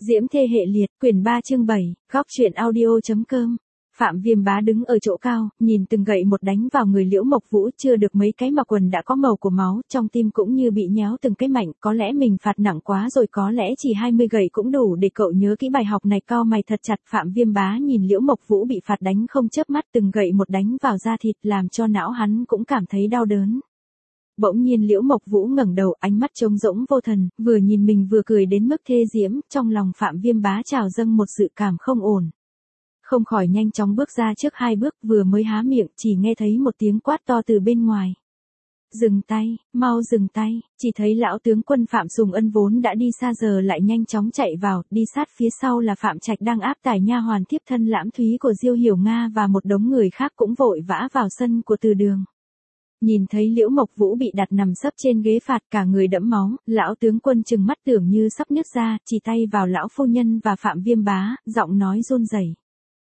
Diễm thê hệ liệt, quyển 3 chương 7, góc truyện audio.com. Phạm Viêm Bá đứng ở chỗ cao, nhìn từng gậy một đánh vào người Liễu Mộc Vũ, chưa được mấy cái mà quần đã có màu của máu, trong tim cũng như bị nhéo từng cái mảnh, có lẽ mình phạt nặng quá rồi, có lẽ chỉ 20 gậy cũng đủ để cậu nhớ kỹ bài học này. Cau mày thật chặt, Phạm Viêm Bá nhìn Liễu Mộc Vũ bị phạt đánh không chớp mắt, từng gậy một đánh vào da thịt, làm cho não hắn cũng cảm thấy đau đớn. Bỗng nhiên Liễu Mộc Vũ ngẩng đầu, ánh mắt trống rỗng vô thần, vừa nhìn mình vừa cười đến mức thê diễm, trong lòng Phạm Viêm Bá trào dâng một dự cảm không ổn. Không khỏi nhanh chóng bước ra trước 2 bước, vừa mới há miệng, chỉ nghe thấy một tiếng quát to từ bên ngoài. Dừng tay, mau dừng tay, chỉ thấy lão tướng quân Phạm Sùng Ân vốn đã đi xa giờ lại nhanh chóng chạy vào, đi sát phía sau là Phạm Trạch đang áp tải nha hoàn thiếp thân Lãm Thúy của Diêu Hiểu Nga và một đống người khác cũng vội vã vào sân của Từ Đường. Nhìn thấy Liễu Mộc Vũ bị đặt nằm sấp trên ghế phạt, cả người đẫm máu, lão tướng quân trừng mắt tưởng như sắp nứt ra, chỉ tay vào lão phu nhân và Phạm Viêm Bá, giọng nói run rẩy.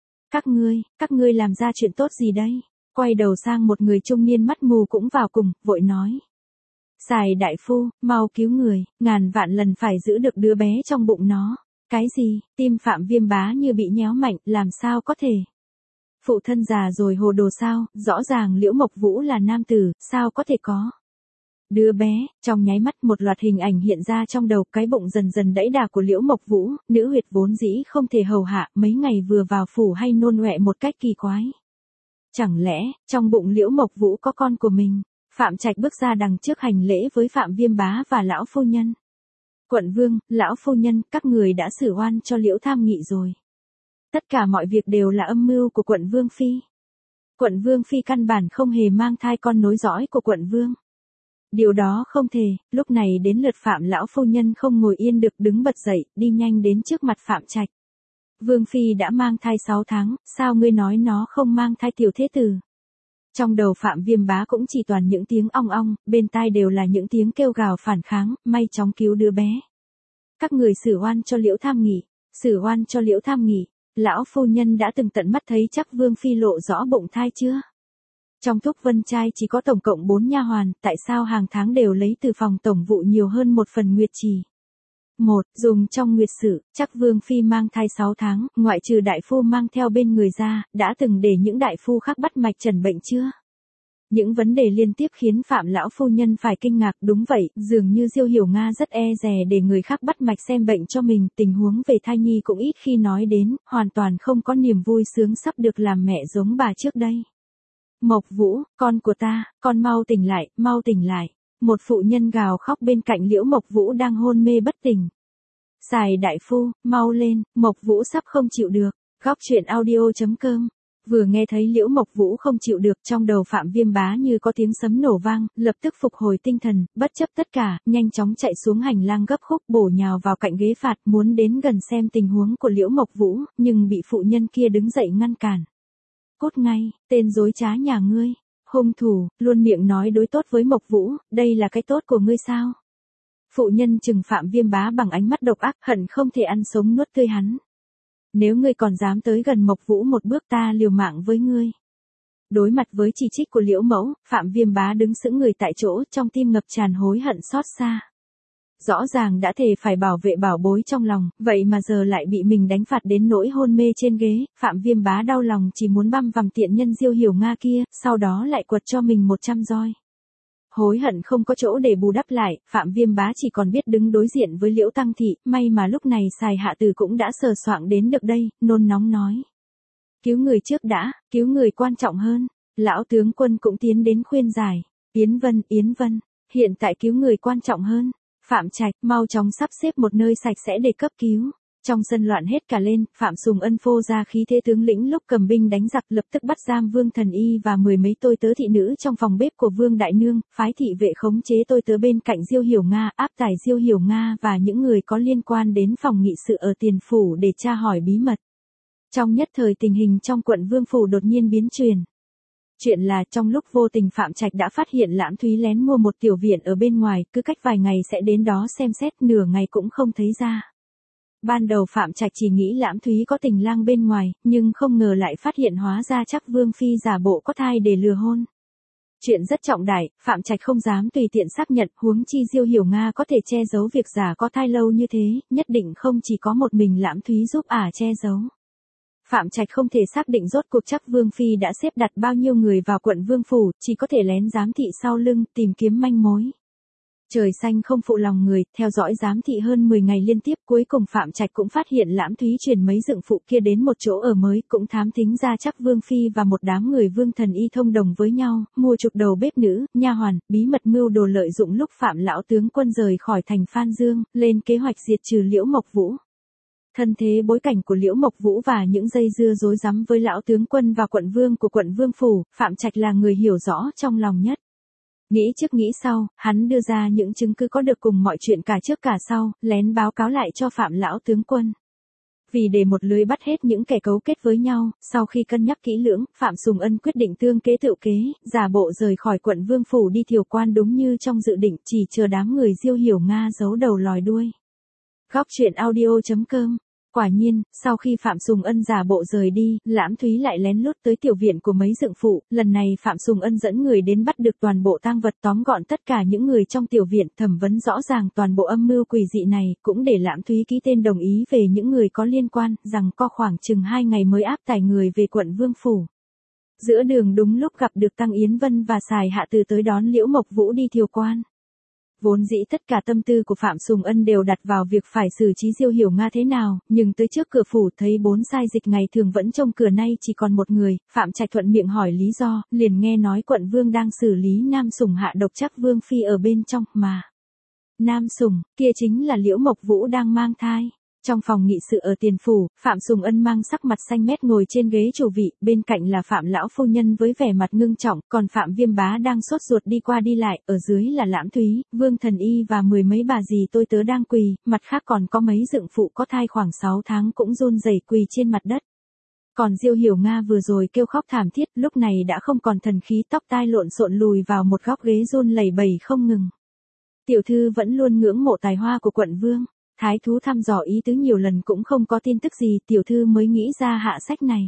Các ngươi làm ra chuyện tốt gì đây? Quay đầu sang một người trung niên mắt mù cũng vào cùng, vội nói. Sài đại phu, mau cứu người, ngàn vạn lần phải giữ được đứa bé trong bụng nó. Cái gì? Tim Phạm Viêm Bá như bị nhéo mạnh, làm sao có thể? Phụ thân già rồi hồ đồ sao, rõ ràng Liễu Mộc Vũ là nam tử, sao có thể có? Đứa bé, trong nháy mắt một loạt hình ảnh hiện ra trong đầu, cái bụng dần dần đẫy đà của Liễu Mộc Vũ, nữ huyệt vốn dĩ không thể hầu hạ, mấy ngày vừa vào phủ hay nôn ọe một cách kỳ quái. Chẳng lẽ, trong bụng Liễu Mộc Vũ có con của mình? Phạm Trạch bước ra đằng trước hành lễ với Phạm Viêm Bá và lão phu nhân. Quận vương, lão phu nhân, các người đã xử oan cho Liễu Tham Nghị rồi. Tất cả mọi việc đều là âm mưu của quận vương phi. Quận vương phi căn bản không hề mang thai con nối dõi của quận vương. Điều đó không thể. Lúc này đến lượt Phạm lão phu nhân không ngồi yên được, đứng bật dậy, đi nhanh đến trước mặt Phạm Trạch. Vương phi đã mang thai 6 tháng, sao ngươi nói nó không mang thai tiểu thế tử? Trong đầu Phạm Viêm Bá cũng chỉ toàn những tiếng ong ong, bên tai đều là những tiếng kêu gào phản kháng, may chóng cứu đứa bé. Các người xử oan cho Liễu Tham Nghị, xử oan cho Liễu Tham Nghị. Lão phu nhân đã từng tận mắt thấy chắc Vương phi lộ rõ bụng thai chưa? Trong Thúc Vân trai chỉ có tổng cộng 4 nha hoàn, tại sao hàng tháng đều lấy từ phòng tổng vụ nhiều hơn một phần nguyệt trì? 1. Dùng trong nguyệt sử, chắc Vương phi mang thai 6 tháng, ngoại trừ đại phu mang theo bên người ra, đã từng để những đại phu khác bắt mạch trần bệnh chưa? Những vấn đề liên tiếp khiến Phạm lão phu nhân phải kinh ngạc. Đúng vậy, dường như Diêu Hiểu Nga rất e dè để người khác bắt mạch xem bệnh cho mình, tình huống về thai nhi cũng ít khi nói đến, hoàn toàn không có niềm vui sướng sắp được làm mẹ giống bà trước đây. Mộc Vũ, con của ta, con mau tỉnh lại, mau tỉnh lại. Một phụ nhân gào khóc bên cạnh Liễu Mộc Vũ đang hôn mê bất tỉnh. Sài đại phu, mau lên, Mộc Vũ sắp không chịu được. Góc truyện audio.com. Vừa nghe thấy Liễu Mộc Vũ không chịu được, trong đầu Phạm Viêm Bá như có tiếng sấm nổ vang, lập tức phục hồi tinh thần, bất chấp tất cả, nhanh chóng chạy xuống hành lang gấp khúc, bổ nhào vào cạnh ghế phạt, muốn đến gần xem tình huống của Liễu Mộc Vũ, nhưng bị phụ nhân kia đứng dậy ngăn cản. Cút ngay, tên dối trá nhà ngươi, hung thủ, luôn miệng nói đối tốt với Mộc Vũ, đây là cái tốt của ngươi sao? Phụ nhân trừng Phạm Viêm Bá bằng ánh mắt độc ác, hận không thể ăn sống nuốt tươi hắn. Nếu ngươi còn dám tới gần Mộc Vũ một bước, ta liều mạng với ngươi. Đối mặt với chỉ trích của Liễu mẫu, Phạm Viêm Bá đứng sững người tại chỗ, trong tim ngập tràn hối hận xót xa. Rõ ràng đã thề phải bảo vệ bảo bối trong lòng, vậy mà giờ lại bị mình đánh phạt đến nỗi hôn mê trên ghế. Phạm Viêm Bá đau lòng chỉ muốn băm vằm tiện nhân Diêu Hiểu Nga kia, sau đó lại quật cho mình 100 roi. Hối hận không có chỗ để bù đắp lại, Phạm Viêm Bá chỉ còn biết đứng đối diện với Liễu Tăng Thị, may mà lúc này Sài Hạ Từ cũng đã sờ soạng đến được đây, nôn nóng nói. Cứu người trước đã, cứu người quan trọng hơn. Lão tướng quân cũng tiến đến khuyên giải. Yến Vân, hiện tại cứu người quan trọng hơn. Phạm Trạch, mau chóng sắp xếp một nơi sạch sẽ để cấp cứu. Trong sân loạn hết cả lên, Phạm Sùng Ân phô ra khí thế tướng lĩnh lúc cầm binh đánh giặc, lập tức bắt giam Vương Thần Y và 10 mấy tôi tớ thị nữ trong phòng bếp của Vương Đại Nương, phái thị vệ khống chế tôi tớ bên cạnh Diêu Hiểu Nga, áp tải Diêu Hiểu Nga và những người có liên quan đến phòng nghị sự ở tiền phủ để tra hỏi bí mật. Trong nhất thời tình hình trong quận Vương phủ đột nhiên biến chuyển. Chuyện là trong lúc vô tình Phạm Trạch đã phát hiện Lãm Thúy lén mua một tiểu viện ở bên ngoài, cứ cách vài ngày sẽ đến đó xem xét, nửa ngày cũng không thấy ra. Ban đầu Phạm Trạch chỉ nghĩ Lãm Thúy có tình lang bên ngoài, nhưng không ngờ lại phát hiện hóa ra chắc Vương phi giả bộ có thai để lừa hôn. Chuyện rất trọng đại, Phạm Trạch không dám tùy tiện xác nhận, huống chi Diêu Hiểu Nga có thể che giấu việc giả có thai lâu như thế, nhất định không chỉ có một mình Lãm Thúy giúp che giấu. Phạm Trạch không thể xác định rốt cuộc chắc Vương Phi đã xếp đặt bao nhiêu người vào quận Vương Phủ, chỉ có thể lén giám thị sau lưng, tìm kiếm manh mối. Trời xanh không phụ lòng người, theo dõi giám thị hơn 10 ngày liên tiếp, cuối cùng Phạm Trạch cũng phát hiện Lãm Thúy truyền mấy dựng phụ kia đến một chỗ ở mới, cũng thám thính ra chắc Vương Phi và một đám người Vương Thần Y thông đồng với nhau, mua chuộc đầu bếp nữ, nha hoàn, bí mật mưu đồ lợi dụng lúc Phạm lão tướng quân rời khỏi thành Phan Dương, lên kế hoạch diệt trừ Liễu Mộc Vũ. Thân thế bối cảnh của Liễu Mộc Vũ và những dây dưa rối rắm với lão tướng quân và quận vương của quận Vương Phủ, Phạm Trạch là người hiểu rõ trong lòng nhất. Nghĩ trước nghĩ sau, hắn đưa ra những chứng cứ có được cùng mọi chuyện cả trước cả sau, lén báo cáo lại cho Phạm lão tướng quân. Vì để một lưới bắt hết những kẻ cấu kết với nhau, sau khi cân nhắc kỹ lưỡng, Phạm Sùng Ân quyết định tương kế tự kế, giả bộ rời khỏi quận Vương Phủ đi Thiều Quan đúng như trong dự định, chỉ chờ đám người Diêu Hiểu Nga giấu đầu lòi đuôi. Góc truyện audio.com. Quả nhiên, sau khi Phạm Sùng Ân giả bộ rời đi, Lãm Thúy lại lén lút tới tiểu viện của mấy dựng phụ, lần này Phạm Sùng Ân dẫn người đến bắt được toàn bộ tang vật, tóm gọn tất cả những người trong tiểu viện, thẩm vấn rõ ràng toàn bộ âm mưu quỷ dị này, cũng để Lãm Thúy ký tên đồng ý về những người có liên quan, rằng có khoảng chừng 2 ngày mới áp tải người về quận Vương Phủ. Giữa đường đúng lúc gặp được Tăng Yến Vân và Sài Hạ Từ tới đón Liễu Mộc Vũ đi Thiều Quan. Vốn dĩ tất cả tâm tư của Phạm Sùng Ân đều đặt vào việc phải xử trí Diêu Hiểu Nga thế nào, nhưng tới trước cửa phủ thấy 4 sai dịch ngày thường vẫn trông cửa nay chỉ còn một người, Phạm Trạch thuận miệng hỏi lý do, liền nghe nói quận vương đang xử lý Nam Sùng hạ độc chắc Vương Phi ở bên trong, mà Nam Sùng, kia chính là Liễu Mộc Vũ đang mang thai. Trong phòng nghị sự ở Tiền Phủ, Phạm Sùng Ân mang sắc mặt xanh mét ngồi trên ghế chủ vị, bên cạnh là Phạm lão phu nhân với vẻ mặt ngưng trọng, còn Phạm Viêm Bá đang sốt ruột đi qua đi lại, ở dưới là Lãm Thúy, Vương Thần Y và 10 mấy bà dì tôi tớ đang quỳ, mặt khác còn có mấy dựng phụ có thai khoảng 6 tháng cũng run rẩy quỳ trên mặt đất. Còn Diêu Hiểu Nga vừa rồi kêu khóc thảm thiết, lúc này đã không còn thần khí, tóc tai lộn xộn lùi vào một góc ghế run lẩy bẩy không ngừng. Tiểu thư vẫn luôn ngưỡng mộ tài hoa của quận vương. Thái thú thăm dò ý tứ nhiều lần cũng không có tin tức gì, tiểu thư mới nghĩ ra hạ sách này.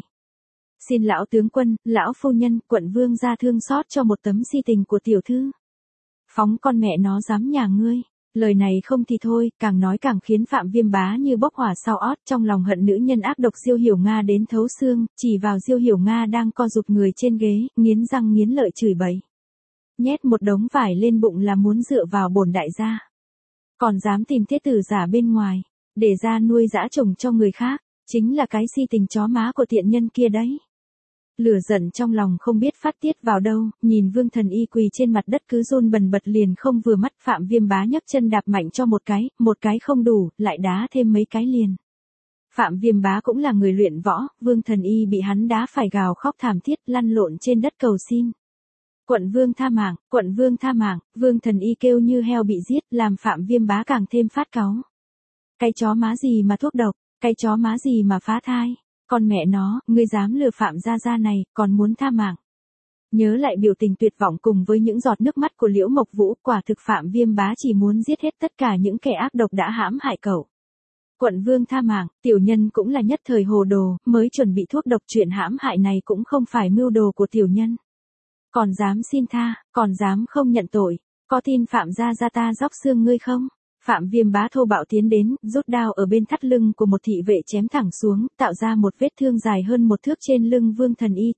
Xin lão tướng quân, lão phu nhân, quận vương ra thương xót cho một tấm si tình của tiểu thư. Phóng con mẹ nó dám nhà ngươi. Lời này không thì thôi, càng nói càng khiến Phạm Viêm Bá như bốc hỏa sau ót, trong lòng hận nữ nhân ác độc Diêu Hiểu Nga đến thấu xương, chỉ vào Diêu Hiểu Nga đang co rụt người trên ghế, nghiến răng nghiến lợi chửi bậy. Nhét một đống vải lên bụng là muốn dựa vào bổn đại gia. Còn dám tìm thế tử giả bên ngoài, để ra nuôi dã trùng cho người khác, chính là cái si tình chó má của tiện nhân kia đấy. Lửa giận trong lòng không biết phát tiết vào đâu, nhìn Vương Thần Y quỳ trên mặt đất cứ run bần bật liền không vừa mắt. Phạm Viêm Bá nhấc chân đạp mạnh cho một cái không đủ, lại đá thêm mấy cái liền. Phạm Viêm Bá cũng là người luyện võ, Vương Thần Y bị hắn đá phải gào khóc thảm thiết, lăn lộn trên đất cầu xin. Quận vương tha mạng, quận vương tha mạng, Vương Thần Y kêu như heo bị giết, làm Phạm Viêm Bá càng thêm phát cáu. Cái chó má gì mà thuốc độc, cái chó má gì mà phá thai, con mẹ nó, ngươi dám lừa Phạm gia gia này, còn muốn tha mạng. Nhớ lại biểu tình tuyệt vọng cùng với những giọt nước mắt của Liễu Mộc Vũ, quả thực Phạm Viêm Bá chỉ muốn giết hết tất cả những kẻ ác độc đã hãm hại cậu. Quận vương tha mạng, tiểu nhân cũng là nhất thời hồ đồ, mới chuẩn bị thuốc độc, chuyện hãm hại này cũng không phải mưu đồ của tiểu nhân. Còn dám xin tha, còn dám không nhận tội, có tin Phạm gia gia ta róc xương ngươi không? Phạm Viêm Bá thô bạo tiến đến, rút đao ở bên thắt lưng của một thị vệ chém thẳng xuống, tạo ra một vết thương dài hơn 1 thước trên lưng Vương Thần Y.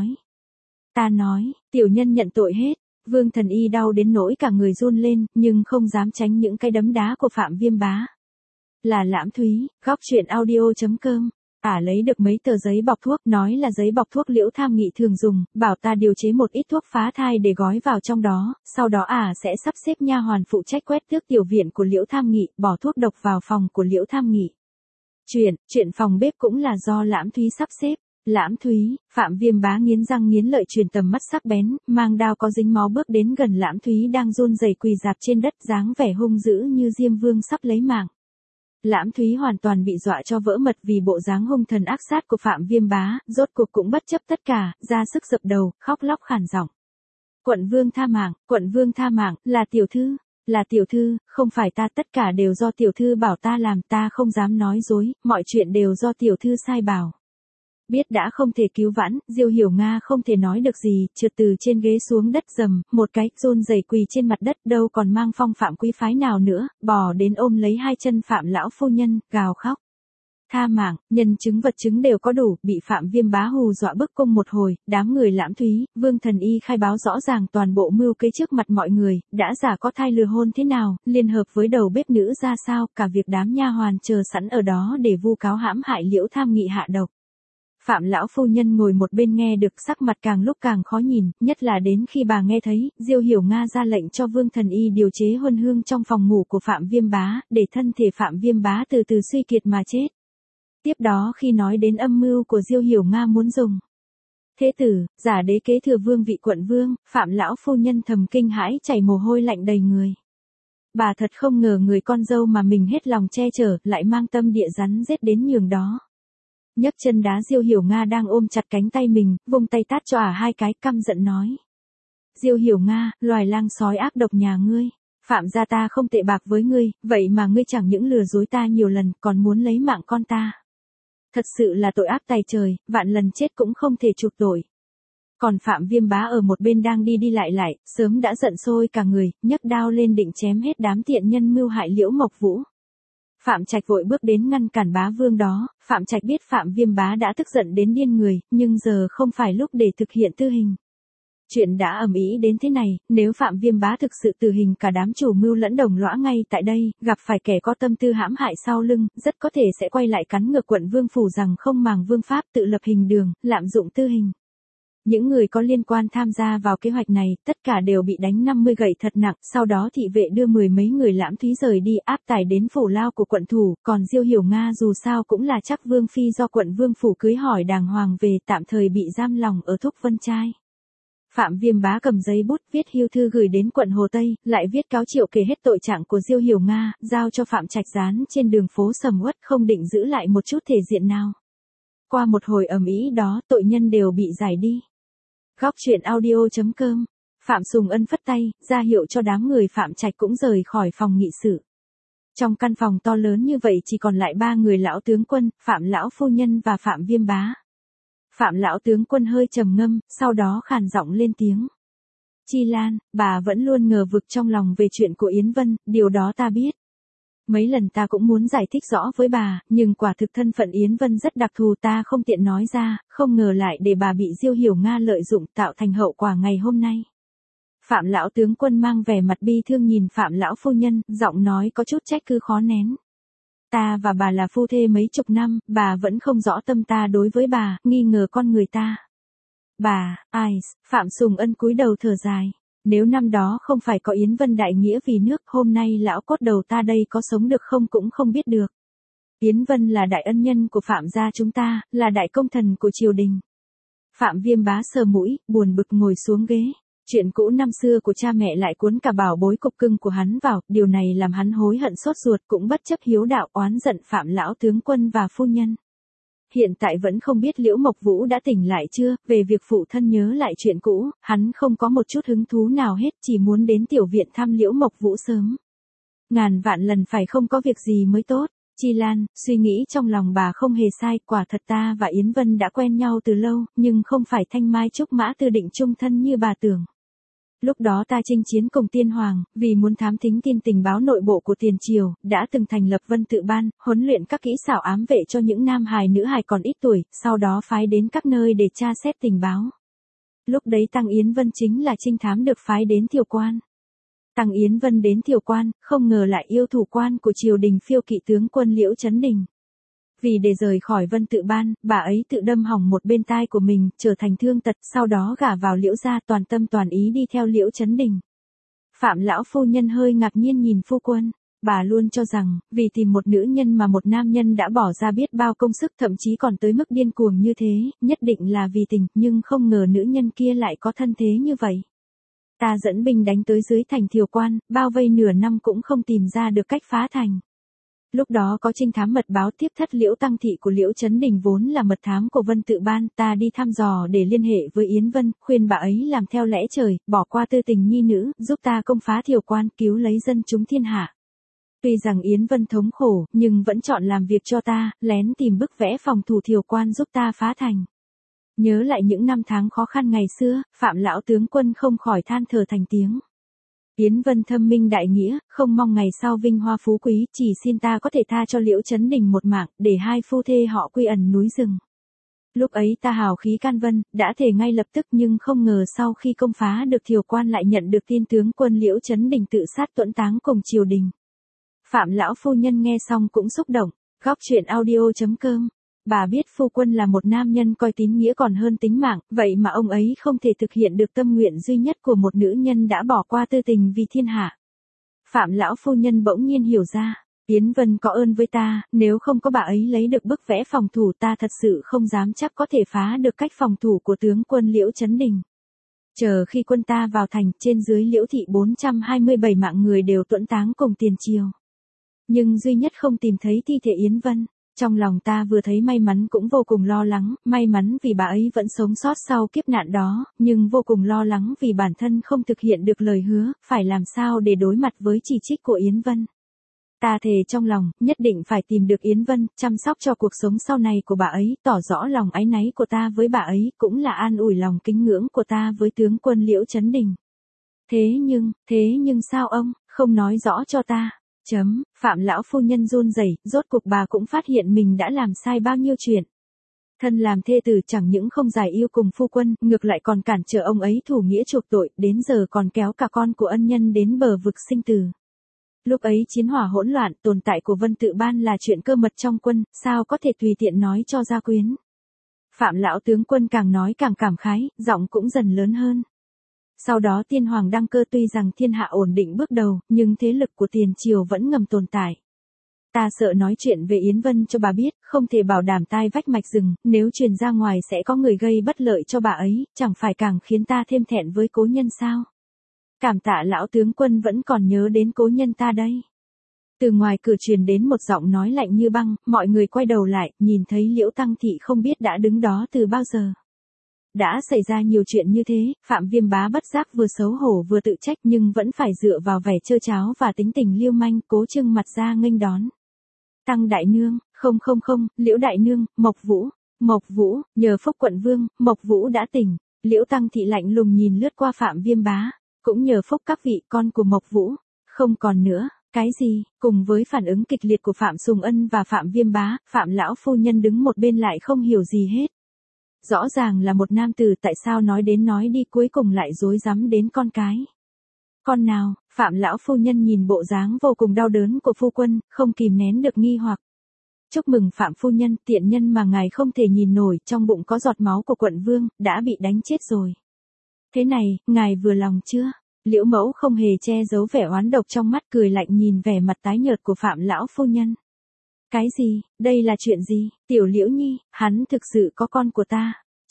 Ta nói, tiểu nhân nhận tội hết. Vương Thần Y đau đến nỗi cả người run lên, nhưng không dám tránh những cái đấm đá của Phạm Viêm Bá. Là Lãm Thúy, góc truyện audio.com. Lấy được mấy tờ giấy bọc thuốc, nói là giấy bọc thuốc Liễu Tham Nghị thường dùng, bảo ta điều chế một ít thuốc phá thai để gói vào trong đó, sau đó sẽ sắp xếp nha hoàn phụ trách quét tước tiểu viện của Liễu Tham Nghị, bỏ thuốc độc vào phòng của Liễu Tham Nghị. Chuyện phòng bếp cũng là do Lãm Thúy sắp xếp. Lãm Thúy, Phạm Viêm Bá nghiến răng nghiến lợi truyền tầm mắt sắc bén, mang đao có dính máu bước đến gần Lãm Thúy đang run rẩy quỳ rạp trên đất, dáng vẻ hung dữ như Diêm Vương sắp lấy mạng. Lãm Thúy hoàn toàn bị dọa cho vỡ mật vì bộ dáng hung thần ác sát của Phạm Viêm Bá, rốt cuộc cũng bất chấp tất cả, ra sức dập đầu, khóc lóc khản giọng. Quận vương tha mạng, là tiểu thư, không phải ta, tất cả đều do tiểu thư bảo ta làm, ta không dám nói dối, mọi chuyện đều do tiểu thư sai bảo. Biết đã không thể cứu vãn, Diêu Hiểu Nga không thể nói được gì, trượt từ trên ghế xuống đất rầm, một cái, run rẩy quỳ trên mặt đất, đâu còn mang phong phạm quý phái nào nữa, bò đến ôm lấy hai chân Phạm lão phu nhân, gào khóc. Tha mạng, nhân chứng vật chứng đều có đủ, bị Phạm Viêm Bá hù dọa bức cung một hồi, đám người Lãm Thúy, Vương Thần Y khai báo rõ ràng toàn bộ mưu kế trước mặt mọi người, đã giả có thai lừa hôn thế nào, liên hợp với đầu bếp nữ ra sao, cả việc đám nha hoàn chờ sẵn ở đó để vu cáo hãm hại Liễu Tham Nghị hạ độc. Phạm lão phu nhân ngồi một bên nghe được sắc mặt càng lúc càng khó nhìn, nhất là đến khi bà nghe thấy, Diêu Hiểu Nga ra lệnh cho Vương Thần Y điều chế huân hương trong phòng ngủ của Phạm Viêm Bá, để thân thể Phạm Viêm Bá từ từ suy kiệt mà chết. Tiếp đó khi nói đến âm mưu của Diêu Hiểu Nga muốn dùng thế tử, giả đế kế thừa vương vị quận vương, Phạm lão phu nhân thầm kinh hãi chảy mồ hôi lạnh đầy người. Bà thật không ngờ người con dâu mà mình hết lòng che chở, lại mang tâm địa rắn rết đến nhường đó. Nhấc chân đá Diêu Hiểu Nga đang ôm chặt cánh tay mình, vung tay tát cho hai cái, căm giận nói. Diêu Hiểu Nga, loài lang sói ác độc nhà ngươi. Phạm gia ta không tệ bạc với ngươi, vậy mà ngươi chẳng những lừa dối ta nhiều lần, còn muốn lấy mạng con ta. Thật sự là tội ác tày trời, vạn lần chết cũng không thể chuộc tội. Còn Phạm Viêm Bá ở một bên đang đi đi lại, sớm đã giận sôi cả người, nhấc đao lên định chém hết đám tiện nhân mưu hại Liễu Mộc Vũ. Phạm Trạch vội bước đến ngăn cản bá vương đó, Phạm Trạch biết Phạm Viêm Bá đã tức giận đến điên người, nhưng giờ không phải lúc để thực hiện tư hình. Chuyện đã ầm ĩ đến thế này, nếu Phạm Viêm Bá thực sự tử hình cả đám chủ mưu lẫn đồng lõa ngay tại đây, gặp phải kẻ có tâm tư hãm hại sau lưng, rất có thể sẽ quay lại cắn ngược quận vương phủ rằng không màng vương pháp tự lập hình đường, lạm dụng tư hình. Những người có liên quan tham gia vào kế hoạch này, tất cả đều bị đánh 50 gậy thật nặng, sau đó thị vệ đưa mười mấy người Lãm Thúy rời đi áp tải đến phủ lao của quận thủ, còn Diêu Hiểu Nga dù sao cũng là chắc vương phi do quận vương phủ cưới hỏi đàng hoàng về, tạm thời bị giam lòng ở Thúc Vân Trai. Phạm Viêm Bá cầm giấy bút viết hưu thư gửi đến quận Hồ Tây, lại viết cáo triệu kể hết tội trạng của Diêu Hiểu Nga, giao cho Phạm Trạch dán trên đường phố sầm uất, không định giữ lại một chút thể diện nào. Qua một hồi ầm ĩ đó, tội nhân đều bị giải đi. Góc truyện audio.com. Phạm Sùng Ân phất tay, ra hiệu cho đám người Phạm Trạch cũng rời khỏi phòng nghị sự. Trong căn phòng to lớn như vậy chỉ còn lại 3 người lão tướng quân, Phạm lão phu nhân và Phạm Viêm Bá. Phạm lão tướng quân hơi trầm ngâm, sau đó khàn giọng lên tiếng. Chi Lan, bà vẫn luôn ngờ vực trong lòng về chuyện của Yến Vân, điều đó ta biết. Mấy lần ta cũng muốn giải thích rõ với bà, nhưng quả thực thân phận Yến Vân rất đặc thù ta không tiện nói ra, không ngờ lại để bà bị Diêu Hiểu Nga lợi dụng tạo thành hậu quả ngày hôm nay. Phạm lão tướng quân mang vẻ mặt bi thương nhìn Phạm lão phu nhân, giọng nói có chút trách cứ khó nén. Ta và bà là phu thê mấy chục năm, bà vẫn không rõ tâm ta đối với bà, nghi ngờ con người ta. Bà, ai, Phạm Sùng Ân cúi đầu thở dài. Nếu năm đó không phải có Yến Vân đại nghĩa vì nước, hôm nay lão cốt đầu ta đây có sống được không cũng không biết được. Yến Vân là đại ân nhân của Phạm gia chúng ta, là đại công thần của triều đình. Phạm Viêm Bá sờ mũi, buồn bực ngồi xuống ghế. Chuyện cũ năm xưa của cha mẹ lại cuốn cả bảo bối cục cưng của hắn vào, điều này làm hắn hối hận sốt ruột cũng bất chấp hiếu đạo oán giận Phạm lão tướng quân và phu nhân. Hiện tại vẫn không biết Liễu Mộc Vũ đã tỉnh lại chưa, về việc phụ thân nhớ lại chuyện cũ, hắn không có một chút hứng thú nào hết, chỉ muốn đến tiểu viện thăm Liễu Mộc Vũ sớm. Ngàn vạn lần phải không có việc gì mới tốt. Chi Lan, suy nghĩ trong lòng bà không hề sai, quả thật ta và Yến Vân đã quen nhau từ lâu, nhưng không phải thanh mai trúc mã tư định chung thân như bà tưởng. Lúc đó ta chinh chiến cùng Tiên Hoàng, vì muốn thám thính tin tình báo nội bộ của tiền triều, đã từng thành lập Vân Tự Ban, huấn luyện các kỹ xảo ám vệ cho những nam hài nữ hài còn ít tuổi, sau đó phái đến các nơi để tra xét tình báo. Lúc đấy Tăng Yến Vân chính là trinh thám được phái đến Thiều Quan. Tăng Yến Vân đến Thiều Quan, không ngờ lại yêu thủ quan của triều đình phiêu kỵ tướng quân Liễu Chấn Đình. Vì để rời khỏi Vân Tự Ban, bà ấy tự đâm hỏng một bên tai của mình, trở thành thương tật, sau đó gả vào Liễu gia toàn tâm toàn ý đi theo Liễu Chấn Đình. Phạm lão phu nhân hơi ngạc nhiên nhìn phu quân, bà luôn cho rằng, vì tìm một nữ nhân mà một nam nhân đã bỏ ra biết bao công sức thậm chí còn tới mức điên cuồng như thế, nhất định là vì tình, nhưng không ngờ nữ nhân kia lại có thân thế như vậy. Ta dẫn binh đánh tới dưới thành Thiều Quan, bao vây nửa năm cũng không tìm ra được cách phá thành. Lúc đó có trinh thám mật báo tiếp thất Liễu Tăng Thị của Liễu Chấn Đình vốn là mật thám của Vân Tự Ban, ta đi thăm dò để liên hệ với Yến Vân, khuyên bà ấy làm theo lẽ trời, bỏ qua tư tình nhi nữ, giúp ta công phá Thiều Quan, cứu lấy dân chúng thiên hạ. Tuy rằng Yến Vân thống khổ, nhưng vẫn chọn làm việc cho ta, lén tìm bức vẽ phòng thủ thiều quan giúp ta phá thành. Nhớ lại những năm tháng khó khăn ngày xưa, Phạm lão tướng quân không khỏi than thở thành tiếng. Yến Vân thâm minh đại nghĩa, không mong ngày sau vinh hoa phú quý, chỉ xin ta có thể tha cho Liễu Chấn Đình một mạng, để hai phu thê họ quy ẩn núi rừng. Lúc ấy ta hào khí can vân, đã thề ngay lập tức, nhưng không ngờ sau khi công phá được thiều quan lại nhận được tin tướng quân Liễu Chấn Đình tự sát tuẫn táng cùng triều đình. Phạm lão phu nhân nghe xong cũng xúc động. Góc truyện audio.com. Bà biết phu quân là một nam nhân coi tín nghĩa còn hơn tính mạng, vậy mà ông ấy không thể thực hiện được tâm nguyện duy nhất của một nữ nhân đã bỏ qua tư tình vì thiên hạ. Phạm lão phu nhân bỗng nhiên hiểu ra, Yến Vân có ơn với ta, nếu không có bà ấy lấy được bức vẽ phòng thủ ta thật sự không dám chắc có thể phá được cách phòng thủ của tướng quân Liễu Chấn Đình. Chờ khi quân ta vào thành, trên dưới Liễu thị 427 mạng người đều tuẫn táng cùng tiền triều. Nhưng duy nhất không tìm thấy thi thể Yến Vân. Trong lòng ta vừa thấy may mắn cũng vô cùng lo lắng, may mắn vì bà ấy vẫn sống sót sau kiếp nạn đó, nhưng vô cùng lo lắng vì bản thân không thực hiện được lời hứa, phải làm sao để đối mặt với chỉ trích của Yến Vân. Ta thề trong lòng, nhất định phải tìm được Yến Vân, chăm sóc cho cuộc sống sau này của bà ấy, tỏ rõ lòng áy náy của ta với bà ấy, cũng là an ủi lòng kính ngưỡng của ta với tướng quân Liễu Chấn Đình. Thế nhưng sao ông, không nói rõ cho ta? Phạm lão phu nhân run rẩy, rốt cuộc bà cũng phát hiện mình đã làm sai bao nhiêu chuyện. Thân làm thê tử chẳng những không giải yêu cùng phu quân, ngược lại còn cản trở ông ấy thủ nghĩa chuộc tội, đến giờ còn kéo cả con của ân nhân đến bờ vực sinh tử. Lúc ấy chiến hỏa hỗn loạn, tồn tại của Vân Tự Ban là chuyện cơ mật trong quân, sao có thể tùy tiện nói cho gia quyến. Phạm lão tướng quân càng nói càng cảm khái, giọng cũng dần lớn hơn. Sau đó tiên hoàng đăng cơ, tuy rằng thiên hạ ổn định bước đầu, nhưng thế lực của tiền triều vẫn ngầm tồn tại. Ta sợ nói chuyện về Yến Vân cho bà biết, không thể bảo đảm tai vách mạch rừng, nếu truyền ra ngoài sẽ có người gây bất lợi cho bà ấy, chẳng phải càng khiến ta thêm thẹn với cố nhân sao? Cảm tạ lão tướng quân vẫn còn nhớ đến cố nhân ta đây. Từ ngoài cửa truyền đến một giọng nói lạnh như băng, mọi người quay đầu lại, nhìn thấy Liễu Tăng Thị không biết đã đứng đó từ bao giờ. Đã xảy ra nhiều chuyện như thế, Phạm Viêm Bá bất giác vừa xấu hổ vừa tự trách, nhưng vẫn phải dựa vào vẻ trơ tráo và tính tình liêu manh, cố trưng mặt ra nghênh đón. Tăng đại nương, không, Liễu đại nương, Mộc Vũ, nhờ phúc quận vương, Mộc Vũ đã tỉnh. Liễu Tăng Thị lạnh lùng nhìn lướt qua Phạm Viêm Bá, cũng nhờ phúc các vị con của Mộc Vũ, không còn nữa. Cái gì? Cùng với phản ứng kịch liệt của Phạm Sùng Ân và Phạm Viêm Bá, Phạm lão phu nhân đứng một bên lại không hiểu gì hết. Rõ ràng là một nam tử, tại sao nói đến nói đi cuối cùng lại rối rắm đến con cái. Con nào? Phạm lão phu nhân nhìn bộ dáng vô cùng đau đớn của phu quân, không kìm nén được nghi hoặc. Chúc mừng Phạm phu nhân, tiện nhân mà ngài không thể nhìn nổi, trong bụng có giọt máu của quận vương, đã bị đánh chết rồi. Thế này, ngài vừa lòng chưa? Liễu mẫu không hề che giấu vẻ oán độc trong mắt, cười lạnh nhìn vẻ mặt tái nhợt của Phạm lão phu nhân. Cái gì? Đây là chuyện gì? Tiểu Liễu Nhi, hắn thực sự có con của ta.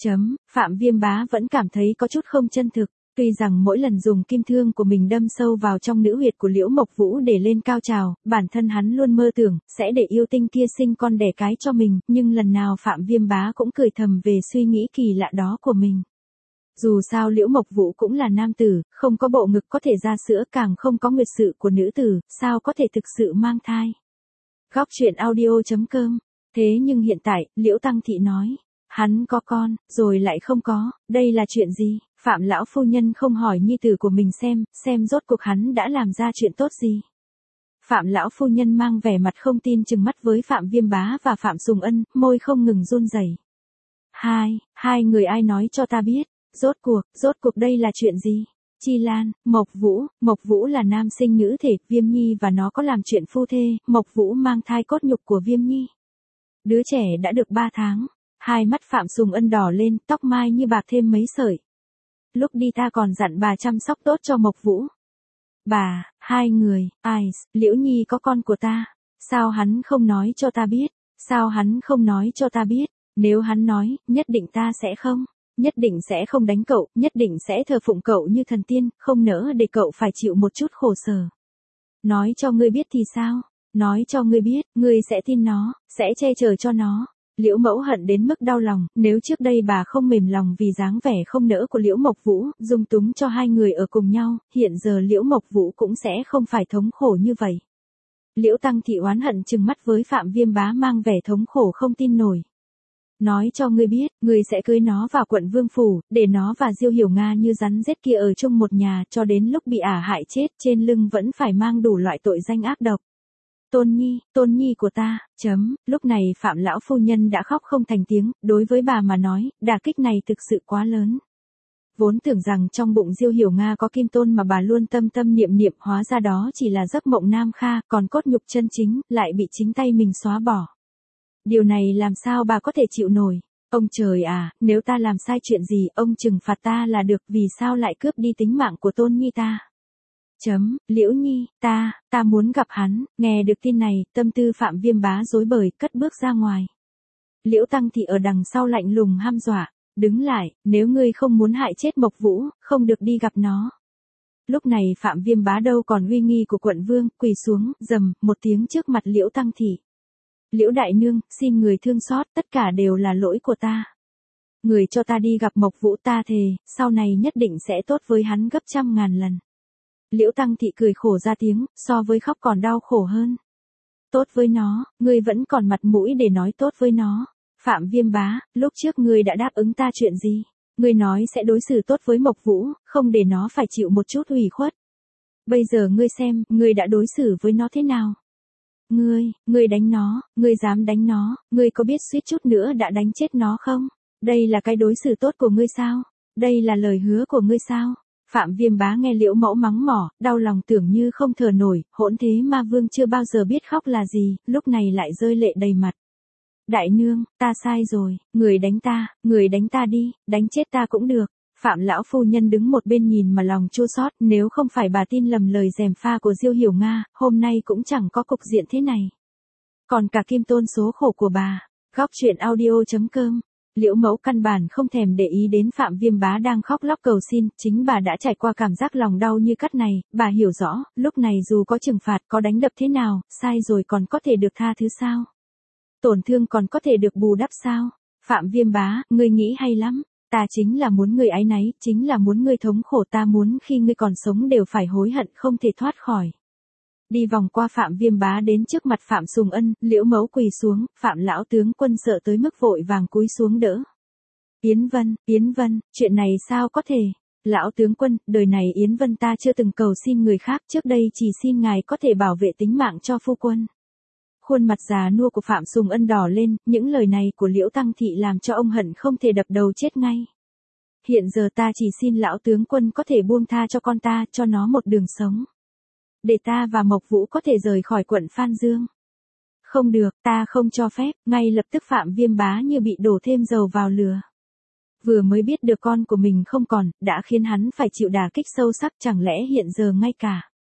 Phạm Viêm Bá vẫn cảm thấy có chút không chân thực. Tuy rằng mỗi lần dùng kim thương của mình đâm sâu vào trong nữ huyệt của Liễu Mộc Vũ để lên cao trào, bản thân hắn luôn mơ tưởng sẽ để yêu tinh kia sinh con đẻ cái cho mình, nhưng lần nào Phạm Viêm Bá cũng cười thầm về suy nghĩ kỳ lạ đó của mình. Dù sao Liễu Mộc Vũ cũng là nam tử, không có bộ ngực có thể ra sữa, càng không có nguyệt sự của nữ tử, sao có thể thực sự mang thai. Góc truyện audio.com. Thế nhưng hiện tại, Liễu Tăng Thị nói, hắn có con, rồi lại không có, đây là chuyện gì? Phạm lão phu nhân không hỏi nhi tử của mình xem rốt cuộc hắn đã làm ra chuyện tốt gì. Phạm lão phu nhân mang vẻ mặt không tin chừng mắt với Phạm Viêm Bá và Phạm Sùng Ân, môi không ngừng run rẩy. Hai người ai nói cho ta biết, rốt cuộc đây là chuyện gì? Chi Lan, Mộc Vũ là nam sinh nữ thể, Viêm Nhi và nó có làm chuyện phu thê, Mộc Vũ mang thai cốt nhục của Viêm Nhi. Đứa trẻ đã được 3 tháng, hai mắt Phạm Sùng Ân đỏ lên, tóc mai như bạc thêm mấy sợi. Lúc đi ta còn dặn bà chăm sóc tốt cho Mộc Vũ. Bà, hai người, Liễu Nhi có con của ta, sao hắn không nói cho ta biết, nếu hắn nói, nhất định ta sẽ không đánh cậu, nhất định sẽ thờ phụng cậu như thần tiên, không nỡ để cậu phải chịu một chút khổ sở. Nói cho ngươi biết thì sao? Nói cho ngươi biết, ngươi sẽ tin nó, sẽ che chở cho nó. Liễu mẫu hận đến mức đau lòng, nếu trước đây bà không mềm lòng vì dáng vẻ không nỡ của Liễu Mộc Vũ, dung túng cho hai người ở cùng nhau, hiện giờ Liễu Mộc Vũ cũng sẽ không phải thống khổ như vậy. Liễu Tăng Thị oán hận trừng mắt với Phạm Viêm Bá mang vẻ thống khổ không tin nổi. Nói cho ngươi biết, ngươi sẽ cưới nó vào quận Vương Phủ, để nó và Diêu Hiểu Nga như rắn rết kia ở chung một nhà cho đến lúc bị ả hại chết trên lưng vẫn phải mang đủ loại tội danh ác độc. Tôn nhi của ta, lúc này Phạm lão phu nhân đã khóc không thành tiếng, đối với bà mà nói, đả kích này thực sự quá lớn. Vốn tưởng rằng trong bụng Diêu Hiểu Nga có Kim Tôn mà bà luôn tâm tâm niệm niệm, hóa ra đó chỉ là giấc mộng nam kha, còn cốt nhục chân chính, lại bị chính tay mình xóa bỏ. Điều này làm sao bà có thể chịu nổi? Ông trời à, nếu ta làm sai chuyện gì, ông trừng phạt ta là được, vì sao lại cướp đi tính mạng của Tôn nhi ta? Liễu Nhi, ta muốn gặp hắn. Nghe được tin này, tâm tư Phạm Viêm Bá rối bời, cất bước ra ngoài. Liễu Tăng Thị ở đằng sau lạnh lùng hăm dọa, đứng lại, nếu ngươi không muốn hại chết Mộc Vũ, không được đi gặp nó. Lúc này Phạm Viêm Bá đâu còn uy nghi của quận vương, quỳ xuống, rầm một tiếng trước mặt Liễu Tăng Thị. Liễu đại nương, xin người thương xót, tất cả đều là lỗi của ta. Người cho ta đi gặp Mộc Vũ, ta thề, sau này nhất định sẽ tốt với hắn gấp trăm ngàn lần. Liễu Tăng Thị cười khổ ra tiếng, so với khóc còn đau khổ hơn. Tốt với nó, ngươi vẫn còn mặt mũi để nói tốt với nó. Phạm Viêm Bá, lúc trước ngươi đã đáp ứng ta chuyện gì? Ngươi nói sẽ đối xử tốt với Mộc Vũ, không để nó phải chịu một chút ủy khuất. Bây giờ ngươi xem, ngươi đã đối xử với nó thế nào? Ngươi đánh nó, ngươi dám đánh nó, ngươi có biết suýt chút nữa đã đánh chết nó không? Đây là cái đối xử tốt của ngươi sao? Đây là lời hứa của ngươi sao? Phạm Viêm Bá nghe Liễu Mẫu mắng mỏ, đau lòng tưởng như không thở nổi, hỗn thế ma vương chưa bao giờ biết khóc là gì, lúc này lại rơi lệ đầy mặt. Đại nương, ta sai rồi, người đánh ta đi, đánh chết ta cũng được. Phạm lão phu nhân đứng một bên nhìn mà lòng chua xót, nếu không phải bà tin lầm lời gièm pha của Diêu Hiểu Nga, hôm nay cũng chẳng có cục diện thế này. Còn cả Kim Tôn số khổ của bà. Góc truyện audio.com. Liễu Mẫu căn bản không thèm để ý đến Phạm Viêm Bá đang khóc lóc cầu xin, chính bà đã trải qua cảm giác lòng đau như cắt này, bà hiểu rõ, lúc này dù có trừng phạt, có đánh đập thế nào, sai rồi còn có thể được tha thứ sao? Tổn thương còn có thể được bù đắp sao? Phạm Viêm Bá, ngươi nghĩ hay lắm, ta chính là muốn ngươi áy náy, chính là muốn ngươi thống khổ, ta muốn khi ngươi còn sống đều phải hối hận không thể thoát khỏi. Đi vòng qua Phạm Viêm Bá đến trước mặt Phạm Sùng Ân, Liễu Mẫu quỳ xuống, Phạm lão tướng quân sợ tới mức vội vàng cúi xuống đỡ. Yến Vân, chuyện này sao có thể? Lão tướng quân, đời này Yến Vân ta chưa từng cầu xin người khác, trước đây chỉ xin ngài có thể bảo vệ tính mạng cho phu quân. Khuôn mặt già nua của Phạm Sùng Ân đỏ lên, những lời này của Liễu Tăng Thị làm cho ông hận không thể đập đầu chết ngay. Hiện giờ ta chỉ xin lão tướng quân có thể buông tha cho con ta, cho nó một đường sống. Để ta và Mộc Vũ có thể rời khỏi quận Phan Dương. Không được, ta không cho phép, ngay lập tức Phạm Viêm Bá như bị đổ thêm dầu vào lửa. Vừa mới biết được con của mình không còn, đã khiến hắn phải chịu đả kích sâu sắc, chẳng lẽ hiện giờ ngay cả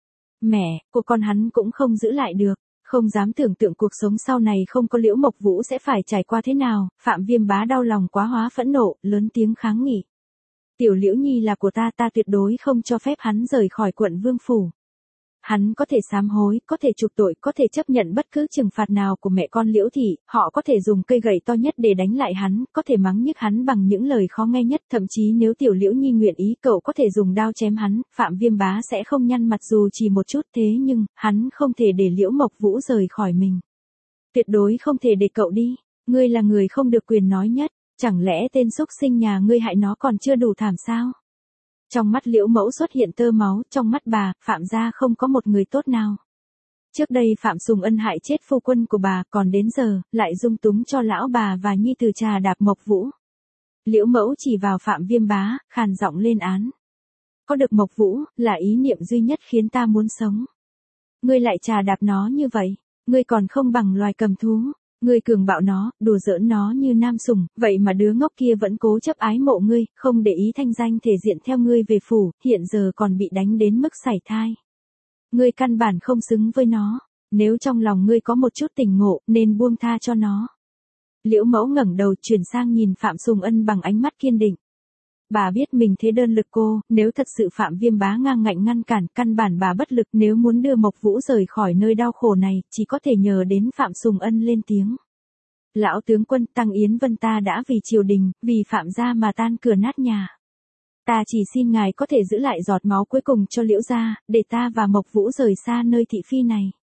mẹ của con hắn cũng không giữ lại được, không dám tưởng tượng cuộc sống sau này không có Liễu Mộc Vũ sẽ phải trải qua thế nào, Phạm Viêm Bá đau lòng quá hóa phẫn nộ, lớn tiếng kháng nghị. Tiểu Liễu Nhi là của ta, ta tuyệt đối không cho phép hắn rời khỏi quận Vương Phủ. Hắn có thể sám hối, có thể chuộc tội, có thể chấp nhận bất cứ trừng phạt nào của mẹ con Liễu Thị, họ có thể dùng cây gậy to nhất để đánh lại hắn, có thể mắng nhức hắn bằng những lời khó nghe nhất, thậm chí nếu Tiểu Liễu Nhi nguyện ý cậu có thể dùng đao chém hắn, Phạm Viêm Bá sẽ không nhăn mặt dù chỉ một chút, thế nhưng, hắn không thể để Liễu Mộc Vũ rời khỏi mình. Tuyệt đối không thể để cậu đi, ngươi là người không được quyền nói nhất, chẳng lẽ tên xúc sinh nhà ngươi hại nó còn chưa đủ thảm sao? Trong mắt Liễu Mẫu xuất hiện tơ máu, trong mắt bà, Phạm gia không có một người tốt nào. Trước đây Phạm Sùng Ân hại chết phu quân của bà, còn đến giờ, lại dung túng cho lão bà và nhi tử trà đạp Mộc Vũ. Liễu Mẫu chỉ vào Phạm Viêm Bá, khàn giọng lên án. Có được Mộc Vũ, là ý niệm duy nhất khiến ta muốn sống. Ngươi lại trà đạp nó như vậy, ngươi còn không bằng loài cầm thú. Ngươi cường bạo nó, đùa giỡn nó như nam sủng, vậy mà đứa ngốc kia vẫn cố chấp ái mộ ngươi, không để ý thanh danh thể diện theo ngươi về phủ, hiện giờ còn bị đánh đến mức sảy thai. Ngươi căn bản không xứng với nó, nếu trong lòng ngươi có một chút tỉnh ngộ, nên buông tha cho nó. Liễu Mẫu ngẩng đầu chuyển sang nhìn Phạm Sùng Ân bằng ánh mắt kiên định. Bà biết mình thế đơn lực cô, nếu thật sự Phạm Viêm Bá ngang ngạnh ngăn cản, căn bản bà bất lực, nếu muốn đưa Mộc Vũ rời khỏi nơi đau khổ này, chỉ có thể nhờ đến Phạm Sùng Ân lên tiếng. Lão tướng quân, Tăng Yến Vân ta đã vì triều đình, vì Phạm gia mà tan cửa nát nhà. Ta chỉ xin ngài có thể giữ lại giọt máu cuối cùng cho Liễu gia, để ta và Mộc Vũ rời xa nơi thị phi này.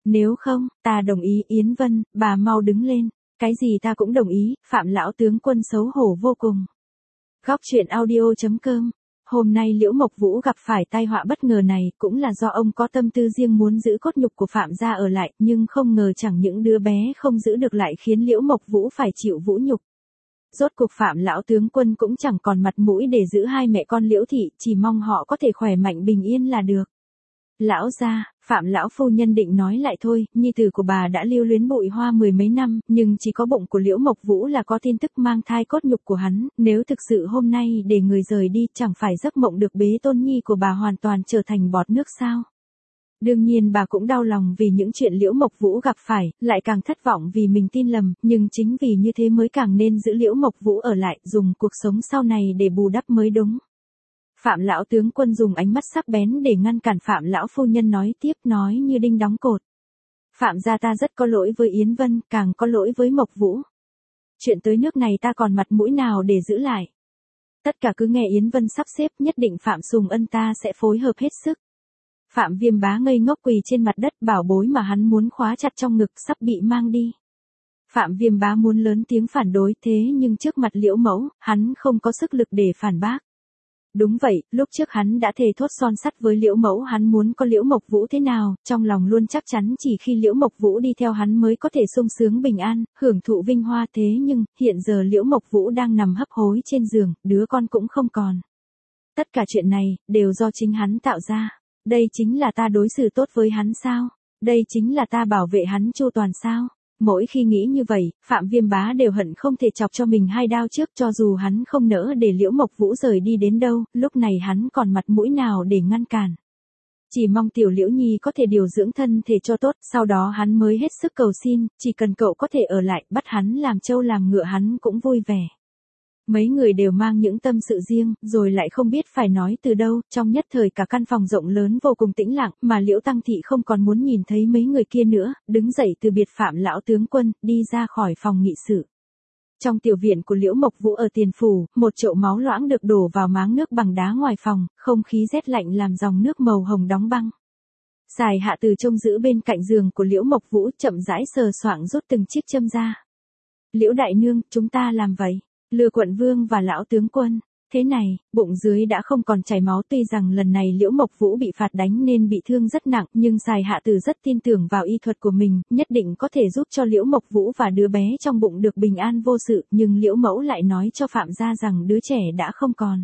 Nếu không, ta đồng ý. Yến Vân, bà mau đứng lên. Cái gì ta cũng đồng ý. Phạm lão tướng quân xấu hổ vô cùng. Góc truyện audio.com. Hôm nay Liễu Mộc Vũ gặp phải tai họa bất ngờ này cũng là do ông có tâm tư riêng muốn giữ cốt nhục của Phạm gia ở lại, nhưng không ngờ chẳng những đứa bé không giữ được lại khiến Liễu Mộc Vũ phải chịu vũ nhục. Rốt cuộc Phạm lão tướng quân cũng chẳng còn mặt mũi để giữ hai mẹ con Liễu thị, chỉ mong họ có thể khỏe mạnh bình yên là được. Lão gia, Phạm lão phu nhân định nói lại thôi, nhi tử của bà đã lưu luyến Bụi Hoa mười mấy năm, nhưng chỉ có bụng của Liễu Mộc Vũ là có tin tức mang thai cốt nhục của hắn, nếu thực sự hôm nay để người rời đi, chẳng phải giấc mộng được bế tôn nhi của bà hoàn toàn trở thành bọt nước sao? Đương nhiên bà cũng đau lòng vì những chuyện Liễu Mộc Vũ gặp phải, lại càng thất vọng vì mình tin lầm, nhưng chính vì như thế mới càng nên giữ Liễu Mộc Vũ ở lại, dùng cuộc sống sau này để bù đắp mới đúng. Phạm lão tướng quân dùng ánh mắt sắc bén để ngăn cản Phạm lão phu nhân nói tiếp, nói như đinh đóng cột. Phạm gia ta rất có lỗi với Yến Vân, càng có lỗi với Mộc Vũ. Chuyện tới nước này ta còn mặt mũi nào để giữ lại. Tất cả cứ nghe Yến Vân sắp xếp, nhất định Phạm Sùng Ân ta sẽ phối hợp hết sức. Phạm Viêm Bá ngây ngốc quỳ trên mặt đất, bảo bối mà hắn muốn khóa chặt trong ngực sắp bị mang đi. Phạm Viêm Bá muốn lớn tiếng phản đối, thế nhưng trước mặt Liễu mẫu, hắn không có sức lực để phản bác. Đúng vậy, lúc trước hắn đã thề thốt son sắt với Liễu mẫu hắn muốn có Liễu Mộc Vũ thế nào, trong lòng luôn chắc chắn chỉ khi Liễu Mộc Vũ đi theo hắn mới có thể sung sướng bình an, hưởng thụ vinh hoa, thế nhưng, hiện giờ Liễu Mộc Vũ đang nằm hấp hối trên giường, đứa con cũng không còn. Tất cả chuyện này, đều do chính hắn tạo ra. Đây chính là ta đối xử tốt với hắn sao? Đây chính là ta bảo vệ hắn chu toàn sao? Mỗi khi nghĩ như vậy, Phạm Viêm Bá đều hận không thể chọc cho mình hai đao trước, cho dù hắn không nỡ để Liễu Mộc Vũ rời đi đến đâu, lúc này hắn còn mặt mũi nào để ngăn cản. Chỉ mong tiểu Liễu Nhi có thể điều dưỡng thân thể cho tốt, sau đó hắn mới hết sức cầu xin, chỉ cần cậu có thể ở lại, bắt hắn làm trâu làm ngựa hắn cũng vui vẻ. Mấy người đều mang những tâm sự riêng, rồi lại không biết phải nói từ đâu, trong nhất thời cả căn phòng rộng lớn vô cùng tĩnh lặng, mà Liễu Tăng Thị không còn muốn nhìn thấy mấy người kia nữa, đứng dậy từ biệt Phạm lão tướng quân, đi ra khỏi phòng nghị sự. Trong tiểu viện của Liễu Mộc Vũ ở Tiền Phủ, một chậu máu loãng được đổ vào máng nước bằng đá ngoài phòng, không khí rét lạnh làm dòng nước màu hồng đóng băng. Sài Hạ Từ trông giữ bên cạnh giường của Liễu Mộc Vũ, chậm rãi sờ soạng rút từng chiếc châm ra. Liễu đại nương, chúng ta làm vậy. Lừa quận vương và lão tướng quân. Thế này, bụng dưới đã không còn chảy máu, tuy rằng lần này Liễu Mộc Vũ bị phạt đánh nên bị thương rất nặng, nhưng Sài Hạ Từ rất tin tưởng vào y thuật của mình, nhất định có thể giúp cho Liễu Mộc Vũ và đứa bé trong bụng được bình an vô sự, nhưng Liễu mẫu lại nói cho Phạm gia rằng đứa trẻ đã không còn.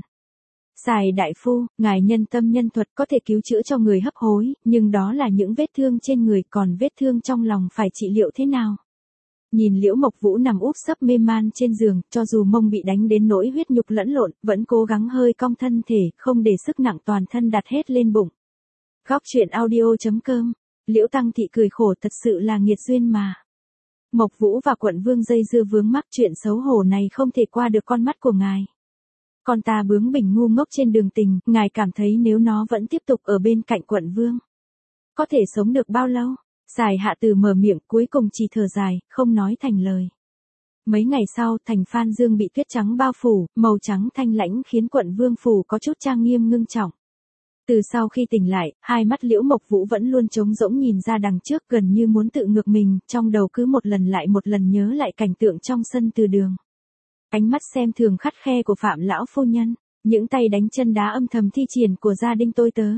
Sài đại phu, ngài nhân tâm nhân thuật có thể cứu chữa cho người hấp hối, nhưng đó là những vết thương trên người, còn vết thương trong lòng phải trị liệu thế nào? Nhìn Liễu Mộc Vũ nằm úp sấp mê man trên giường, cho dù mông bị đánh đến nỗi huyết nhục lẫn lộn, vẫn cố gắng hơi cong thân thể, không để sức nặng toàn thân đặt hết lên bụng. Góc truyện audio.com. Liễu Tăng Thị cười khổ, thật sự là nghiệt duyên mà. Mộc Vũ và quận vương dây dưa vướng mắc, chuyện xấu hổ này không thể qua được con mắt của ngài. Con ta bướng bỉnh ngu ngốc trên đường tình, ngài cảm thấy nếu nó vẫn tiếp tục ở bên cạnh quận vương, có thể sống được bao lâu? Sài Hạ Từ mở miệng, cuối cùng chỉ thở dài, không nói thành lời. Mấy ngày sau, thành Phan Dương bị tuyết trắng bao phủ, màu trắng thanh lãnh khiến quận vương phủ có chút trang nghiêm ngưng trọng. Từ sau khi tỉnh lại, hai mắt Liễu Mộc Vũ vẫn luôn trống rỗng nhìn ra đằng trước, gần như muốn tự ngược mình, trong đầu cứ một lần lại một lần nhớ lại cảnh tượng trong sân từ đường. Ánh mắt xem thường khắt khe của Phạm lão phu nhân, những tay đánh chân đá âm thầm thi triển của gia đình tôi tớ.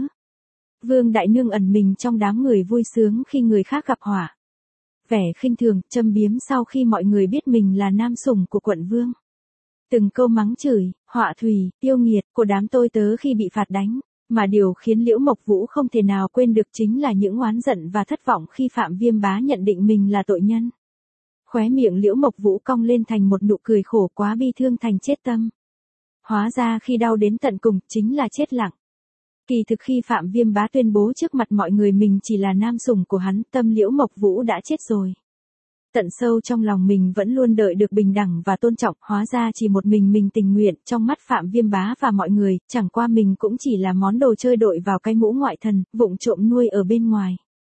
Vương đại nương ẩn mình trong đám người vui sướng khi người khác gặp họa. Vẻ khinh thường, châm biếm sau khi mọi người biết mình là nam sủng của quận vương. Từng câu mắng chửi, họa thủy, yêu nghiệt của đám tôi tớ khi bị phạt đánh, mà điều khiến Liễu Mộc Vũ không thể nào quên được chính là những oán giận và thất vọng khi Phạm Viêm Bá nhận định mình là tội nhân. Khóe miệng Liễu Mộc Vũ cong lên thành một nụ cười khổ, quá bi thương thành chết tâm. Hóa ra khi đau đến tận cùng, chính là chết lặng. Kỳ thực khi Phạm Viêm Bá tuyên bố trước mặt mọi người mình chỉ là nam sủng của hắn, tâm Liễu Mộc Vũ đã chết rồi. Tận sâu trong lòng mình vẫn luôn đợi được bình đẳng và tôn trọng, hóa ra chỉ một mình tình nguyện, trong mắt Phạm Viêm Bá và mọi người, chẳng qua mình cũng chỉ là món đồ chơi đội vào cái mũ ngoại thần, vụng trộm nuôi ở bên ngoài.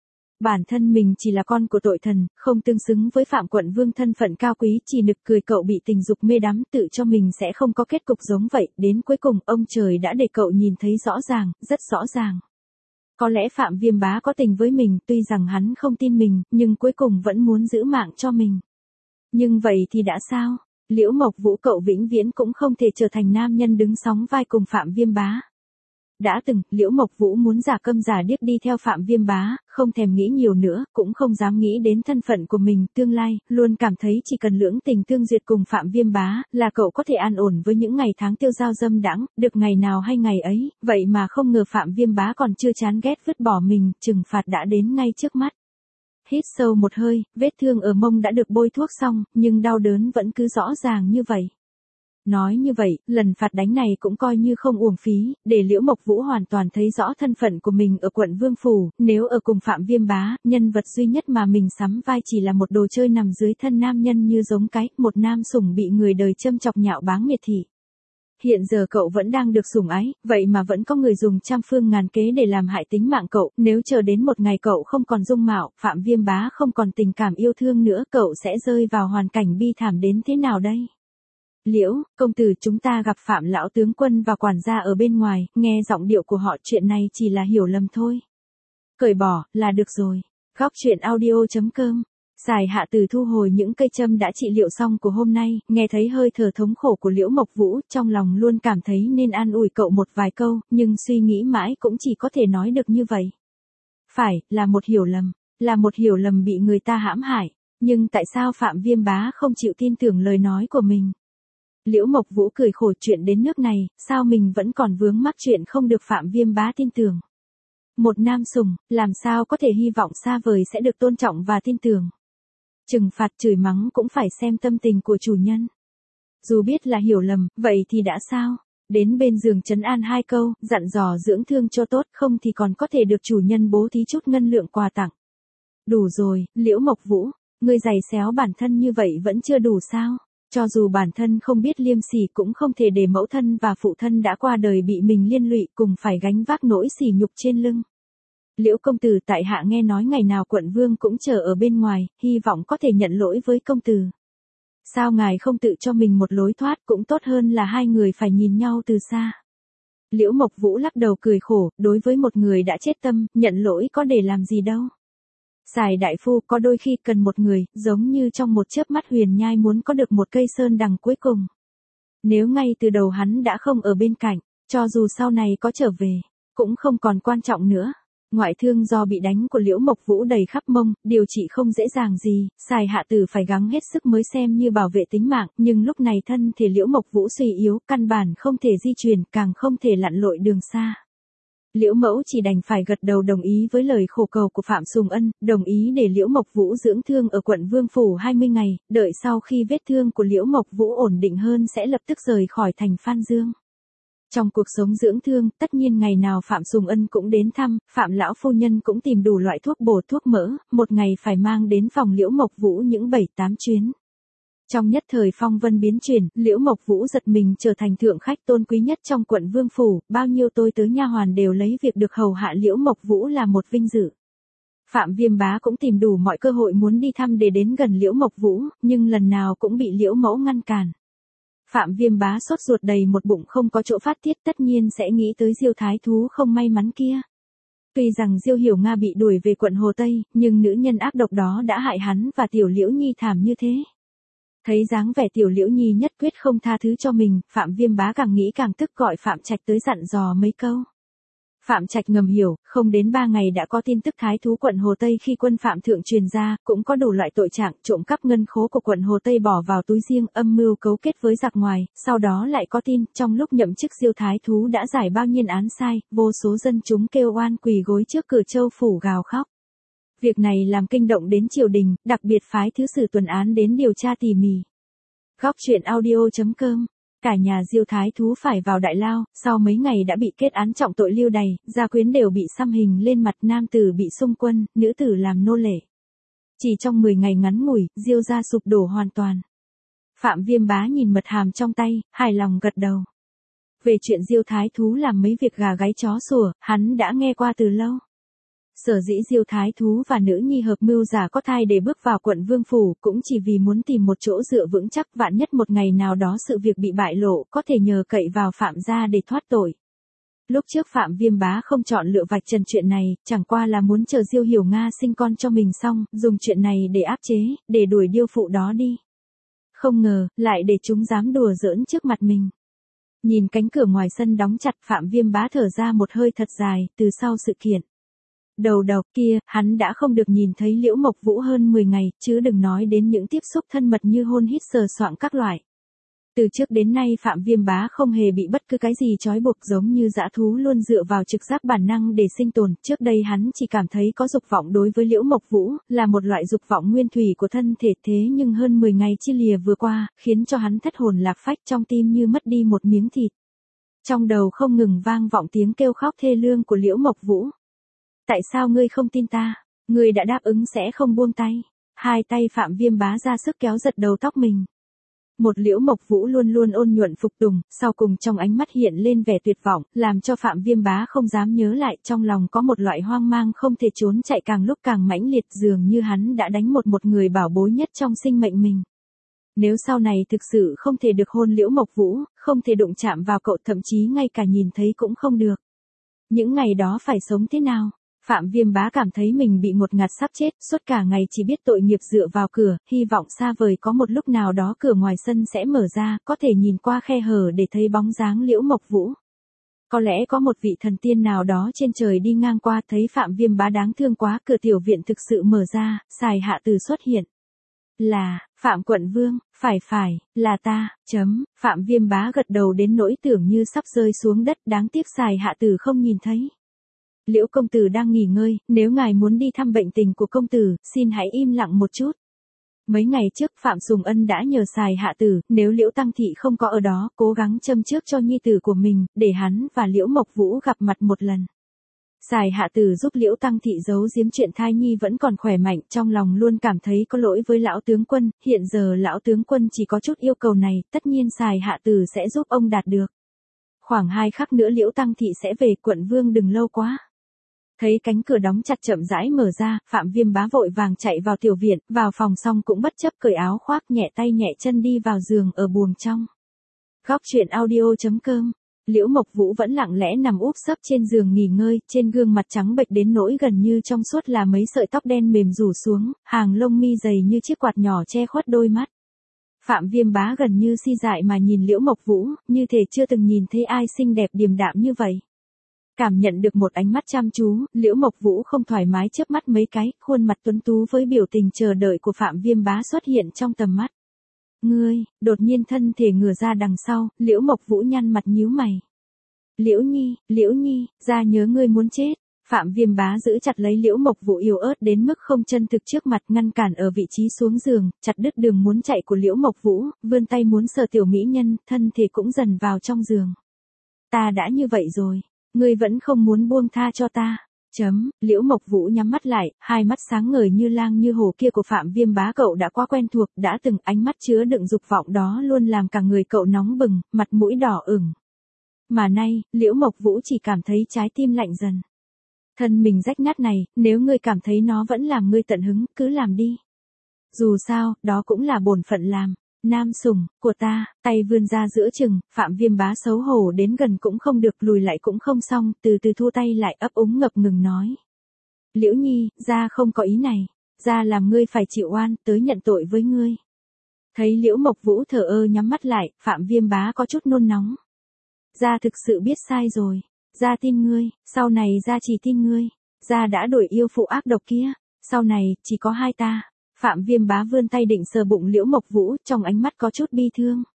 Bản thân mình chỉ là con của tội thần, không tương xứng với Phạm quận vương thân phận cao quý, chỉ nực cười cậu bị tình dục mê đắm, tự cho mình sẽ không có kết cục giống vậy, đến cuối cùng ông trời đã để cậu nhìn thấy rõ ràng, rất rõ ràng. Có lẽ Phạm Viêm Bá có tình với mình, tuy rằng hắn không tin mình, nhưng cuối cùng vẫn muốn giữ mạng cho mình. Nhưng vậy thì đã sao? Liễu Mộc Vũ cậu vĩnh viễn cũng không thể trở thành nam nhân đứng sóng vai cùng Phạm Viêm Bá. Đã từng, Liễu Mộc Vũ muốn giả câm giả điếc đi theo Phạm Viêm Bá, không thèm nghĩ nhiều nữa, cũng không dám nghĩ đến thân phận của mình, tương lai, luôn cảm thấy chỉ cần lưỡng tình tương duyệt cùng Phạm Viêm Bá, là cậu có thể an ổn với những ngày tháng tiêu dao dâm đãng, được ngày nào hay ngày ấy, vậy mà không ngờ Phạm Viêm Bá còn chưa chán ghét vứt bỏ mình, trừng phạt đã đến ngay trước mắt. Hít sâu một hơi, vết thương ở mông đã được bôi thuốc xong, nhưng đau đớn vẫn cứ rõ ràng như vậy. Nói như vậy, lần phạt đánh này cũng coi như không uổng phí, để Liễu Mộc Vũ hoàn toàn thấy rõ thân phận của mình ở quận Vương Phủ, nếu ở cùng Phạm Viêm Bá, nhân vật duy nhất mà mình sắm vai chỉ là một đồ chơi nằm dưới thân nam nhân như giống cái, một nam sủng bị người đời châm chọc nhạo báng miệt thị. Hiện giờ cậu vẫn đang được sủng ái, vậy mà vẫn có người dùng trăm phương ngàn kế để làm hại tính mạng cậu, nếu chờ đến một ngày cậu không còn dung mạo, Phạm Viêm Bá không còn tình cảm yêu thương nữa, cậu sẽ rơi vào hoàn cảnh bi thảm đến thế nào đây? Liễu, công tử, chúng ta gặp Phạm lão tướng quân và quản gia ở bên ngoài, nghe giọng điệu của họ chuyện này chỉ là hiểu lầm thôi. Cởi bỏ, là được rồi. Góc truyện audio.com. Sài Hạ Từ thu hồi những cây châm đã trị liệu xong của hôm nay, nghe thấy hơi thở thống khổ của Liễu Mộc Vũ, trong lòng luôn cảm thấy nên an ủi cậu một vài câu, nhưng suy nghĩ mãi cũng chỉ có thể nói được như vậy. Phải, là một hiểu lầm bị người ta hãm hại, nhưng tại sao Phạm Viêm Bá không chịu tin tưởng lời nói của mình? Liễu Mộc Vũ cười khổ, chuyện đến nước này, sao mình vẫn còn vướng mắc chuyện không được Phạm Viêm Bá tin tưởng. Một nam sủng, làm sao có thể hy vọng xa vời sẽ được tôn trọng và tin tưởng. Trừng phạt chửi mắng cũng phải xem tâm tình của chủ nhân. Dù biết là hiểu lầm, vậy thì đã sao? Đến bên giường trấn an hai câu, dặn dò dưỡng thương cho tốt, không thì còn có thể được chủ nhân bố thí chút ngân lượng quà tặng. Đủ rồi, Liễu Mộc Vũ, ngươi giày xéo bản thân như vậy vẫn chưa đủ sao? Cho dù bản thân không biết liêm sỉ cũng không thể để mẫu thân và phụ thân đã qua đời bị mình liên lụy cùng phải gánh vác nỗi sỉ nhục trên lưng. Liễu công tử, tại hạ nghe nói ngày nào quận vương cũng chờ ở bên ngoài, hy vọng có thể nhận lỗi với công tử. Sao ngài không tự cho mình một lối thoát, cũng tốt hơn là hai người phải nhìn nhau từ xa. Liễu Mộc Vũ lắc đầu cười khổ, đối với một người đã chết tâm, nhận lỗi có để làm gì đâu. Sài đại phu, có đôi khi cần một người, giống như trong một chớp mắt Huyền Nhai muốn có được một cây sơn đằng cuối cùng. Nếu ngay từ đầu hắn đã không ở bên cạnh, cho dù sau này có trở về, cũng không còn quan trọng nữa. Ngoại thương do bị đánh của Liễu Mộc Vũ đầy khắp mông, điều trị không dễ dàng gì, Sài Hạ Tử phải gắng hết sức mới xem như bảo vệ tính mạng, nhưng lúc này thân thể Liễu Mộc Vũ suy yếu, căn bản không thể di chuyển, càng không thể lặn lội đường xa. Liễu Mẫu chỉ đành phải gật đầu đồng ý với lời khổ cầu của Phạm Sùng Ân, đồng ý để Liễu Mộc Vũ dưỡng thương ở quận Vương Phủ 20 ngày, đợi sau khi vết thương của Liễu Mộc Vũ ổn định hơn sẽ lập tức rời khỏi thành Phan Dương. Trong cuộc sống dưỡng thương, tất nhiên ngày nào Phạm Sùng Ân cũng đến thăm, Phạm lão phu nhân cũng tìm đủ loại thuốc bổ thuốc mỡ, một ngày phải mang đến phòng Liễu Mộc Vũ những 7-8 chuyến. Trong nhất thời phong vân biến chuyển, Liễu Mộc Vũ giật mình trở thành thượng khách tôn quý nhất trong quận Vương Phủ, bao nhiêu tôi tớ nha hoàn đều lấy việc được hầu hạ Liễu Mộc Vũ là một vinh dự. Phạm Viêm Bá cũng tìm đủ mọi cơ hội muốn đi thăm để đến gần Liễu Mộc Vũ, nhưng lần nào cũng bị Liễu Mẫu ngăn cản. Phạm Viêm Bá sốt ruột đầy một bụng không có chỗ phát tiết, tất nhiên sẽ nghĩ tới Diêu Thái Thú không may mắn kia. Tuy rằng Diêu Hiểu Nga bị đuổi về quận Hồ Tây, nhưng nữ nhân ác độc đó đã hại hắn và Tiểu Liễu Nhi thảm như thế. Thấy dáng vẻ Tiểu Liễu Nhi nhất quyết không tha thứ cho mình, Phạm Viêm Bá càng nghĩ càng tức, gọi Phạm Trạch tới dặn dò mấy câu. Phạm Trạch ngầm hiểu, không đến 3 ngày đã có tin tức Thái Thú quận Hồ Tây khi quân Phạm Thượng truyền ra, cũng có đủ loại tội trạng, trộm cắp ngân khố của quận Hồ Tây bỏ vào túi riêng, âm mưu cấu kết với giặc ngoài, sau đó lại có tin, trong lúc nhậm chức Diêu Thái Thú đã giải bao nhiêu án sai, vô số dân chúng kêu oan quỳ gối trước cửa Châu phủ gào khóc. Việc này làm kinh động đến triều đình, đặc biệt phái thứ sử tuần án đến điều tra tỉ mỉ. Góc truyện audio.com. Cả nhà Diêu Thái Thú phải vào đại lao, sau mấy ngày đã bị kết án trọng tội lưu đày, gia quyến đều bị xăm hình lên mặt, nam tử bị xung quân, nữ tử làm nô lệ. Chỉ trong 10 ngày ngắn ngủi, Diêu gia sụp đổ hoàn toàn. Phạm Viêm Bá nhìn mật hàm trong tay, hài lòng gật đầu. Về chuyện Diêu Thái Thú làm mấy việc gà gáy chó sủa, hắn đã nghe qua từ lâu. Sở dĩ Diêu Thái Thú và nữ nhi hợp mưu giả có thai để bước vào quận Vương Phủ, cũng chỉ vì muốn tìm một chỗ dựa vững chắc, vạn nhất một ngày nào đó sự việc bị bại lộ, có thể nhờ cậy vào Phạm gia để thoát tội. Lúc trước Phạm Viêm Bá không chọn lựa vạch trần chuyện này, chẳng qua là muốn chờ Diêu Hiểu Nga sinh con cho mình xong, dùng chuyện này để áp chế, để đuổi điêu phụ đó đi. Không ngờ, lại để chúng dám đùa giỡn trước mặt mình. Nhìn cánh cửa ngoài sân đóng chặt, Phạm Viêm Bá thở ra một hơi thật dài, từ sau sự kiện đầu kia, hắn đã không được nhìn thấy Liễu Mộc Vũ hơn 10 ngày, chứ đừng nói đến những tiếp xúc thân mật như hôn hít sờ soạng các loại. Từ trước đến nay Phạm Viêm Bá không hề bị bất cứ cái gì trói buộc, giống như dã thú luôn dựa vào trực giác bản năng để sinh tồn. Trước đây hắn chỉ cảm thấy có dục vọng đối với Liễu Mộc Vũ, là một loại dục vọng nguyên thủy của thân thể, thế nhưng hơn 10 ngày chia lìa vừa qua, khiến cho hắn thất hồn lạc phách, trong tim như mất đi một miếng thịt. Trong đầu không ngừng vang vọng tiếng kêu khóc thê lương của Liễu Mộc Vũ. Tại sao ngươi không tin ta? Ngươi đã đáp ứng sẽ không buông tay. Hai tay Phạm Viêm Bá ra sức kéo giật đầu tóc mình. Một Liễu Mộc Vũ luôn luôn ôn nhuận phục tùng, sau cùng trong ánh mắt hiện lên vẻ tuyệt vọng, làm cho Phạm Viêm Bá không dám nhớ lại, trong lòng có một loại hoang mang không thể trốn chạy càng lúc càng mãnh liệt, dường như hắn đã đánh một người bảo bối nhất trong sinh mệnh mình. Nếu sau này thực sự không thể được hôn Liễu Mộc Vũ, không thể đụng chạm vào cậu, thậm chí ngay cả nhìn thấy cũng không được. Những ngày đó phải sống thế nào? Phạm Viêm Bá cảm thấy mình bị ngột ngạt sắp chết, suốt cả ngày chỉ biết tội nghiệp dựa vào cửa, hy vọng xa vời có một lúc nào đó cửa ngoài sân sẽ mở ra, có thể nhìn qua khe hở để thấy bóng dáng Liễu Mộc Vũ. Có lẽ có một vị thần tiên nào đó trên trời đi ngang qua, thấy Phạm Viêm Bá đáng thương quá, cửa tiểu viện thực sự mở ra, Sài Hạ Từ xuất hiện. Là, Phạm Quận Vương, phải, là ta, Phạm Viêm Bá gật đầu đến nỗi tưởng như sắp rơi xuống đất, đáng tiếc Sài Hạ Từ không nhìn thấy. Liễu công tử đang nghỉ ngơi, nếu ngài muốn đi thăm bệnh tình của công tử, xin hãy im lặng một chút. Mấy ngày trước Phạm Sùng Ân đã nhờ Sài Hạ Tử, nếu Liễu Tăng Thị không có ở đó, cố gắng châm trước cho nhi tử của mình, để hắn và Liễu Mộc Vũ gặp mặt một lần. Sài Hạ Tử giúp Liễu Tăng Thị giấu giếm chuyện thai nhi vẫn còn khỏe mạnh, trong lòng luôn cảm thấy có lỗi với lão tướng quân, hiện giờ lão tướng quân chỉ có chút yêu cầu này, tất nhiên Sài Hạ Tử sẽ giúp ông đạt được. Khoảng 2 khắc nữa Liễu Tăng Thị sẽ về, Quận Vương đừng lâu quá. Thấy cánh cửa đóng chặt chậm rãi mở ra, Phạm Viêm Bá vội vàng chạy vào tiểu viện, vào phòng xong cũng bất chấp cởi áo khoác, nhẹ tay nhẹ chân đi vào giường ở buồng trong. Góc truyện audio.com. Liễu Mộc Vũ vẫn lặng lẽ nằm úp sấp trên giường nghỉ ngơi, trên gương mặt trắng bệch đến nỗi gần như trong suốt là mấy sợi tóc đen mềm rủ xuống, hàng lông mi dày như chiếc quạt nhỏ che khuất đôi mắt. Phạm Viêm Bá gần như si dại mà nhìn Liễu Mộc Vũ, như thể chưa từng nhìn thấy ai xinh đẹp điềm đạm như vậy. Cảm nhận được một ánh mắt chăm chú, Liễu Mộc Vũ không thoải mái chớp mắt mấy cái, khuôn mặt tuấn tú với biểu tình chờ đợi của Phạm Viêm Bá xuất hiện trong tầm mắt. Ngươi, đột nhiên thân thể ngửa ra đằng sau, Liễu Mộc Vũ nhăn mặt nhíu mày. Liễu Nhi, ra nhớ ngươi muốn chết. Phạm Viêm Bá giữ chặt lấy Liễu Mộc Vũ yếu ớt đến mức không chân thực trước mặt, ngăn cản ở vị trí xuống giường, chặt đứt đường muốn chạy của Liễu Mộc Vũ, vươn tay muốn sờ tiểu mỹ nhân, thân thể cũng dần vào trong giường. Ta đã như vậy rồi. Ngươi vẫn không muốn buông tha cho ta. Liễu Mộc Vũ nhắm mắt lại, hai mắt sáng ngời như lang như hổ kia của Phạm Viêm Bá cậu đã quá quen thuộc, đã từng ánh mắt chứa đựng dục vọng đó luôn làm cả người cậu nóng bừng, mặt mũi đỏ ửng. Mà nay, Liễu Mộc Vũ chỉ cảm thấy trái tim lạnh dần. Thân mình rách nát này, nếu ngươi cảm thấy nó vẫn làm ngươi tận hứng, cứ làm đi. Dù sao, đó cũng là bổn phận làm. Nam sủng, của ta, tay vươn ra giữa chừng, Phạm Viêm Bá xấu hổ đến gần cũng không được, lùi lại cũng không xong, từ từ thu tay lại, ấp úng ngập ngừng nói. Liễu Nhi, gia không có ý này, gia làm ngươi phải chịu oan, tới nhận tội với ngươi. Thấy Liễu Mộc Vũ thờ ơ nhắm mắt lại, Phạm Viêm Bá có chút nôn nóng. Gia thực sự biết sai rồi, gia tin ngươi, sau này gia chỉ tin ngươi, gia đã đổi yêu phụ ác độc kia, sau này, chỉ có hai ta. Phạm Viêm Bá vươn tay định sờ bụng Liễu Mộc Vũ, trong ánh mắt có chút bi thương.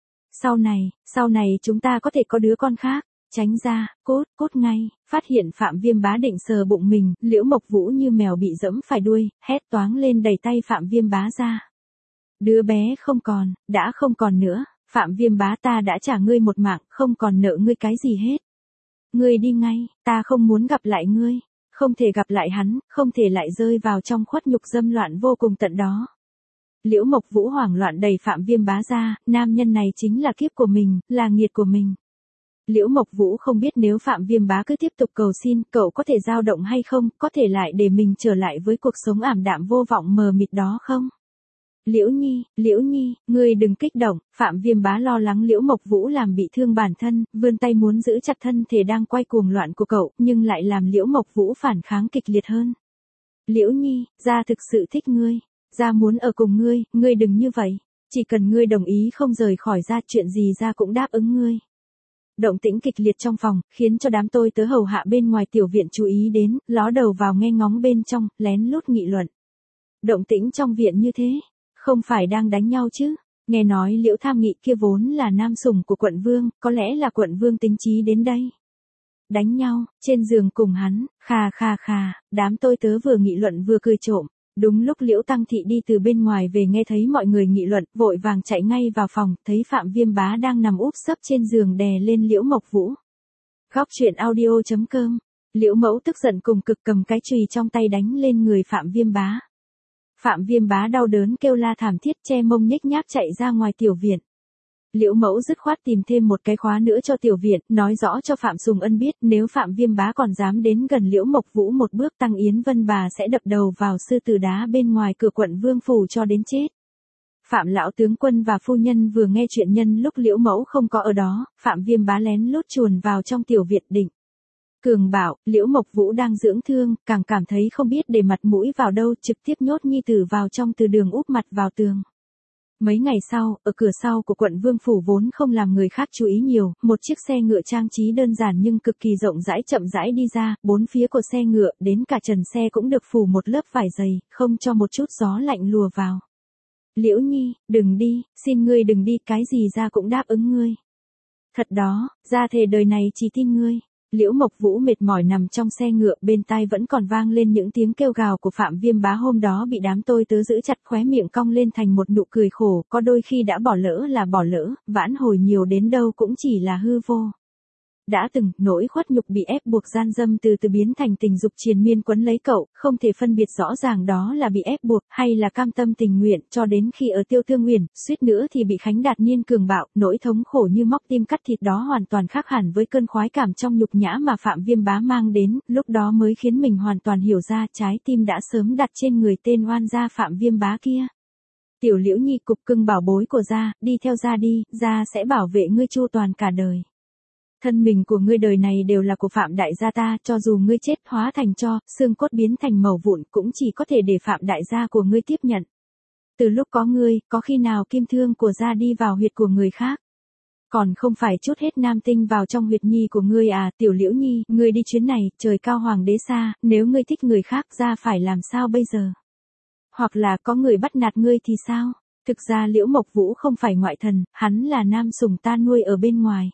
Sau này chúng ta có thể có đứa con khác, tránh ra, cút ngay, phát hiện Phạm Viêm Bá định sờ bụng mình, Liễu Mộc Vũ như mèo bị giẫm phải đuôi, hét toáng lên đẩy tay Phạm Viêm Bá ra. Đứa bé không còn, đã không còn nữa, Phạm Viêm Bá ta đã trả ngươi một mạng, không còn nợ ngươi cái gì hết. Ngươi đi ngay, ta không muốn gặp lại ngươi. Không thể gặp lại hắn, không thể lại rơi vào trong khuất nhục dâm loạn vô cùng tận đó. Liễu Mộc Vũ hoảng loạn đẩy Phạm Viêm Bá ra, nam nhân này chính là kiếp của mình, là nghiệt của mình. Liễu Mộc Vũ không biết nếu Phạm Viêm Bá cứ tiếp tục cầu xin, cậu có thể dao động hay không, có thể lại để mình trở lại với cuộc sống ảm đạm vô vọng mờ mịt đó không? Liễu Nhi, ngươi đừng kích động, Phạm Viêm Bá lo lắng Liễu Mộc Vũ làm bị thương bản thân, vươn tay muốn giữ chặt thân thể đang quay cuồng loạn của cậu, nhưng lại làm Liễu Mộc Vũ phản kháng kịch liệt hơn. Liễu Nhi, gia thực sự thích ngươi, gia muốn ở cùng ngươi đừng như vậy, chỉ cần ngươi đồng ý không rời khỏi gia, chuyện gì gia cũng đáp ứng ngươi. Động tĩnh kịch liệt trong phòng, khiến cho đám tôi tớ hầu hạ bên ngoài tiểu viện chú ý đến, ló đầu vào nghe ngóng bên trong, lén lút nghị luận. Động tĩnh trong viện như thế, không phải đang đánh nhau chứ? Nghe nói Liễu Tham Nghị kia vốn là nam sủng của quận vương, có lẽ là quận vương tính chí đến đây. Đánh nhau, trên giường cùng hắn, khà, đám tôi tớ vừa nghị luận vừa cười trộm. Đúng lúc Liễu Tăng Thị đi từ bên ngoài về nghe thấy mọi người nghị luận, vội vàng chạy ngay vào phòng, thấy Phạm Viêm Bá đang nằm úp sấp trên giường đè lên Liễu Mộc Vũ. Góc truyện audio.com. Liễu Mẫu tức giận cùng cực cầm cái chùy trong tay đánh lên người Phạm Viêm Bá. Phạm Viêm Bá đau đớn kêu la thảm thiết, che mông nhếch nhác chạy ra ngoài tiểu viện. Liễu Mẫu dứt khoát tìm thêm một cái khóa nữa cho tiểu viện, nói rõ cho Phạm Sùng Ân biết, nếu Phạm Viêm Bá còn dám đến gần Liễu Mộc Vũ một bước, Tăng Yến Vân bà sẽ đập đầu vào sư tử đá bên ngoài cửa quận vương phủ cho đến chết. Phạm lão tướng quân và phu nhân vừa nghe chuyện nhân lúc Liễu Mẫu không có ở đó, Phạm Viêm Bá lén lút chuồn vào trong tiểu viện định. Cường bảo, Liễu Mộc Vũ đang dưỡng thương, càng cảm thấy không biết để mặt mũi vào đâu, trực tiếp nhốt nhi tử vào trong từ đường úp mặt vào tường. Mấy ngày sau, ở cửa sau của quận vương phủ vốn không làm người khác chú ý nhiều, một chiếc xe ngựa trang trí đơn giản nhưng cực kỳ rộng rãi chậm rãi đi ra, bốn phía của xe ngựa, đến cả trần xe cũng được phủ một lớp vải dày, không cho một chút gió lạnh lùa vào. Liễu Nhi, đừng đi, xin ngươi đừng đi, cái gì gia cũng đáp ứng ngươi. Thật đó, gia thề đời này chỉ tin ngươi. Liễu Mộc Vũ mệt mỏi nằm trong xe ngựa, bên tai vẫn còn vang lên những tiếng kêu gào của Phạm Viêm Bá hôm đó bị đám tôi tớ giữ chặt, khóe miệng cong lên thành một nụ cười khổ, có đôi khi đã bỏ lỡ là bỏ lỡ, vãn hồi nhiều đến đâu cũng chỉ là hư vô. Đã từng, nỗi khuất nhục bị ép buộc gian dâm từ từ biến thành tình dục triền miên quấn lấy cậu, không thể phân biệt rõ ràng đó là bị ép buộc, hay là cam tâm tình nguyện, cho đến khi ở Tiêu Tương Uyển, suýt nữa thì bị Khánh Đạt Niên cường bạo, nỗi thống khổ như móc tim cắt thịt đó hoàn toàn khác hẳn với cơn khoái cảm trong nhục nhã mà Phạm Viêm Bá mang đến, lúc đó mới khiến mình hoàn toàn hiểu ra trái tim đã sớm đặt trên người tên oan gia Phạm Viêm Bá kia. Tiểu Liễu Nhi, cục cưng bảo bối của gia, đi theo gia đi, gia sẽ bảo vệ ngươi chu toàn cả đời. Thân mình của ngươi đời này đều là của Phạm đại gia ta, cho dù ngươi chết hóa thành tro, xương cốt biến thành mẩu vụn cũng chỉ có thể để Phạm đại gia của ngươi tiếp nhận. Từ lúc có ngươi, có khi nào kim thương của gia đi vào huyệt của người khác? Còn không phải chút hết nam tinh vào trong huyệt nhi của ngươi à? Tiểu Liễu Nhi, ngươi đi chuyến này, trời cao hoàng đế xa, nếu ngươi thích người khác gia phải làm sao bây giờ? Hoặc là có người bắt nạt ngươi thì sao? Thực ra Liễu Mộc Vũ không phải ngoại thần, hắn là nam sủng ta nuôi ở bên ngoài.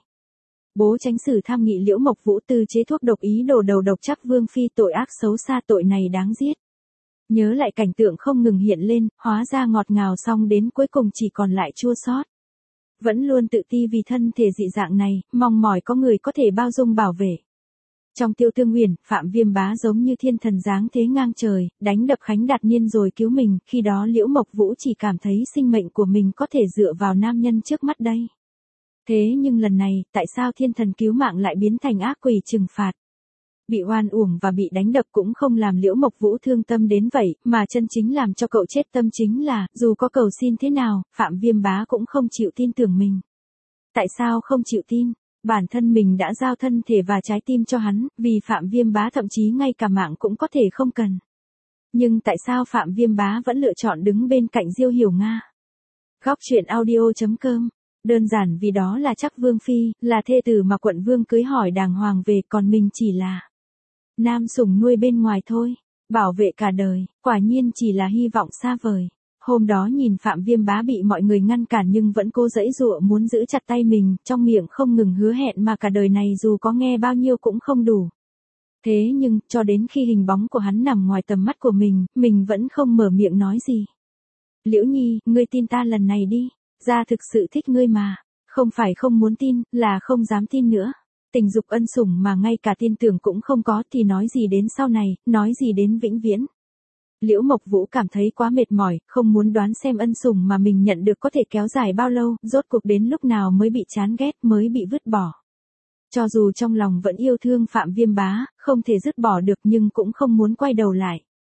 Bố Chánh Sử Tham Nghị Liễu Mộc Vũ tư chế thuốc độc ý đồ đầu độc chắc vương phi, tội ác xấu xa, tội này đáng giết. Nhớ lại cảnh tượng không ngừng hiện lên, hóa ra ngọt ngào xong đến cuối cùng chỉ còn lại chua xót. Vẫn luôn tự ti vì thân thể dị dạng này, mong mỏi có người có thể bao dung bảo vệ. Trong Tiêu Tương Uyển, Phạm Viêm Bá giống như thiên thần giáng thế ngang trời, đánh đập Khánh Đạt Niên rồi cứu mình, khi đó Liễu Mộc Vũ chỉ cảm thấy sinh mệnh của mình có thể dựa vào nam nhân trước mắt đây. Thế nhưng lần này, tại sao thiên thần cứu mạng lại biến thành ác quỷ trừng phạt? Bị oan uổng và bị đánh đập cũng không làm Liễu Mộc Vũ thương tâm đến vậy, mà chân chính làm cho cậu chết tâm chính là, dù có cầu xin thế nào, Phạm Viêm Bá cũng không chịu tin tưởng mình. Tại sao không chịu tin? Bản thân mình đã giao thân thể và trái tim cho hắn, vì Phạm Viêm Bá thậm chí ngay cả mạng cũng có thể không cần. Nhưng tại sao Phạm Viêm Bá vẫn lựa chọn đứng bên cạnh Diêu Hiểu Nga? Góc truyện audio.com. Đơn giản vì đó là chắc vương phi, là thê tử mà quận vương cưới hỏi đàng hoàng về, còn mình chỉ là nam sủng nuôi bên ngoài thôi, bảo vệ cả đời, quả nhiên chỉ là hy vọng xa vời. Hôm đó nhìn Phạm Viêm Bá bị mọi người ngăn cản nhưng vẫn cố giãy giụa muốn giữ chặt tay mình, trong miệng không ngừng hứa hẹn mà cả đời này dù có nghe bao nhiêu cũng không đủ. Thế nhưng, cho đến khi hình bóng của hắn nằm ngoài tầm mắt của mình vẫn không mở miệng nói gì. Liễu Nhi, ngươi tin ta lần này đi. Gia thực sự thích ngươi mà, không phải không muốn tin, là không dám tin nữa. Tình dục ân sủng mà ngay cả tin tưởng cũng không có thì nói gì đến sau này, nói gì đến vĩnh viễn. Liễu Mộc Vũ cảm thấy quá mệt mỏi, không muốn đoán xem ân sủng mà mình nhận được có thể kéo dài bao lâu, rốt cuộc đến lúc nào mới bị chán ghét, mới bị vứt bỏ. Cho dù trong lòng vẫn yêu thương Phạm Viêm Bá, không thể dứt bỏ được nhưng cũng không muốn quay đầu lại.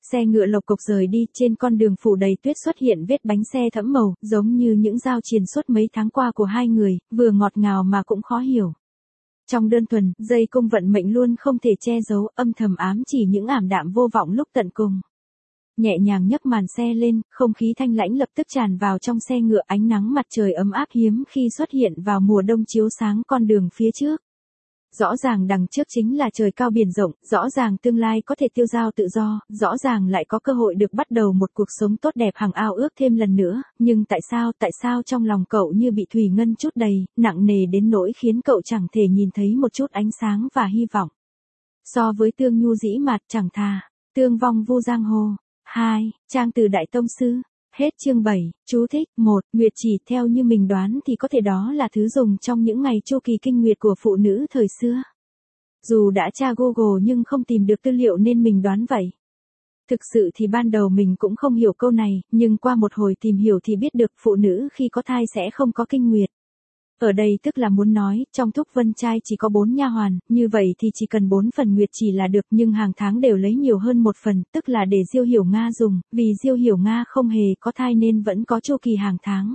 Xe ngựa lộc cộc rời đi, trên con đường phủ đầy tuyết xuất hiện vết bánh xe thẫm màu, giống như những giao triền suốt mấy tháng qua của hai người, vừa ngọt ngào mà cũng khó hiểu. Trong đơn thuần, dây cung vận mệnh luôn không thể che giấu, âm thầm ám chỉ những ảm đạm vô vọng lúc tận cùng. Nhẹ nhàng nhấc màn xe lên, không khí thanh lãnh lập tức tràn vào trong xe ngựa, ánh nắng mặt trời ấm áp hiếm khi xuất hiện vào mùa đông chiếu sáng con đường phía trước. Rõ ràng đằng trước chính là trời cao biển rộng, rõ ràng tương lai có thể tiêu dao tự do, rõ ràng lại có cơ hội được bắt đầu một cuộc sống tốt đẹp hằng ao ước thêm lần nữa, nhưng tại sao trong lòng cậu như bị thủy ngân trút đầy, nặng nề đến nỗi khiến cậu chẳng thể nhìn thấy một chút ánh sáng và hy vọng. So với tương nhu dĩ mạt chẳng thà, tương vong vu giang hồ. 2. Trang từ Đại Tông Sư. Hết chương 7, chú thích. 1. Nguyệt chỉ, theo như mình đoán thì có thể đó là thứ dùng trong những ngày chu kỳ kinh nguyệt của phụ nữ thời xưa. Dù đã tra Google nhưng không tìm được tư liệu nên mình đoán vậy. Thực sự thì ban đầu mình cũng không hiểu câu này, nhưng qua một hồi tìm hiểu thì biết được phụ nữ khi có thai sẽ không có kinh nguyệt. Ở đây tức là muốn nói, trong Thúc Vân Trai chỉ có 4 nha hoàn, như vậy thì chỉ cần 4 phần nguyệt chỉ là được, nhưng hàng tháng đều lấy nhiều hơn 1 phần, tức là để Diêu Hiểu Nga dùng, vì Diêu Hiểu Nga không hề có thai nên vẫn có chu kỳ hàng tháng.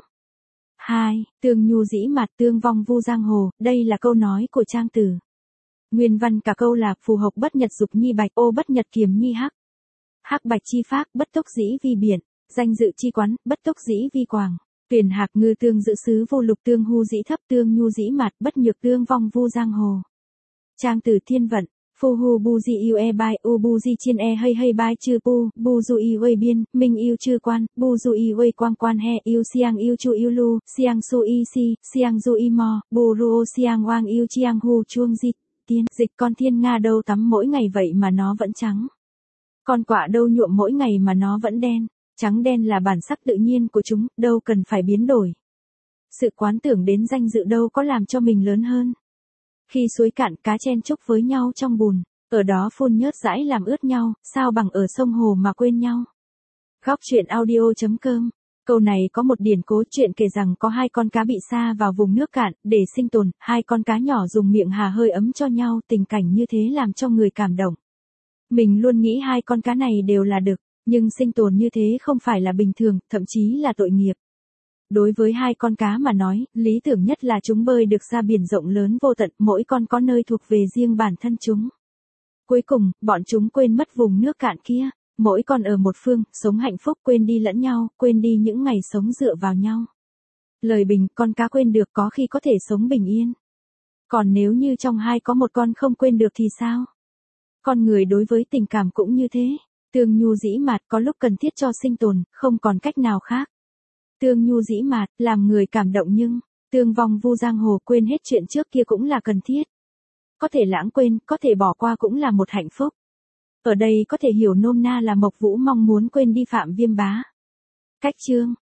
2. Tương nhu dĩ mạt tương vong vu giang hồ, đây là câu nói của Trang Tử. Nguyên văn cả câu là phù hợp bất nhật dục nhi bạch, ô bất nhật kiềm nhi hắc. Hắc bạch chi phác, bất túc dĩ vi biển, danh dự chi quán, bất túc dĩ vi quảng. Tuyển hạc ngư tương giữ sứ vô lục tương hu dĩ thấp tương nhu dĩ mạt, bất nhược tương vong vu giang hồ. Trang Tử Thiên Vận. Phu hu bu di yêu e bai u bu di chiên e hay hay bai chư pu, bu du yêu uê biên, minh yêu chư quan, bu du yêu uê quang quan he yêu siang yêu chu yêu lu, siang su y si, siang du y mo, bu ruo siang wang yêu chiang hu chuông di. Tiên dịch con thiên nga đâu tắm mỗi ngày vậy mà nó vẫn trắng. Con quạ đâu nhuộm mỗi ngày mà nó vẫn đen. Trắng đen là bản sắc tự nhiên của chúng, đâu cần phải biến đổi. Sự quán tưởng đến danh dự đâu có làm cho mình lớn hơn. Khi suối cạn cá chen chúc với nhau trong bùn, ở đó phun nhớt dãi làm ướt nhau, sao bằng ở sông hồ mà quên nhau. Góc truyện audio.com. Câu này có một điển cố chuyện kể rằng có 2 con cá bị sa vào vùng nước cạn, để sinh tồn, 2 con cá nhỏ dùng miệng hà hơi ấm cho nhau, tình cảnh như thế làm cho người cảm động. Mình luôn nghĩ 2 con cá này đều là đực. Nhưng sinh tồn như thế không phải là bình thường, thậm chí là tội nghiệp. Đối với 2 con cá mà nói, lý tưởng nhất là chúng bơi được ra biển rộng lớn vô tận, mỗi con có nơi thuộc về riêng bản thân chúng. Cuối cùng, bọn chúng quên mất vùng nước cạn kia, mỗi con ở một phương, sống hạnh phúc, quên đi lẫn nhau, quên đi những ngày sống dựa vào nhau. Lời bình, con cá quên được có khi có thể sống bình yên. Còn nếu như trong 2 có một con không quên được thì sao? Con người đối với tình cảm cũng như thế. Tương nhu dĩ mạt có lúc cần thiết cho sinh tồn, không còn cách nào khác. Tương nhu dĩ mạt, làm người cảm động nhưng, tương vong vu giang hồ, quên hết chuyện trước kia cũng là cần thiết. Có thể lãng quên, có thể bỏ qua cũng là một hạnh phúc. Ở đây có thể hiểu nôm na là Mộc Vũ mong muốn quên đi Phạm Viêm Bá. Cách chương.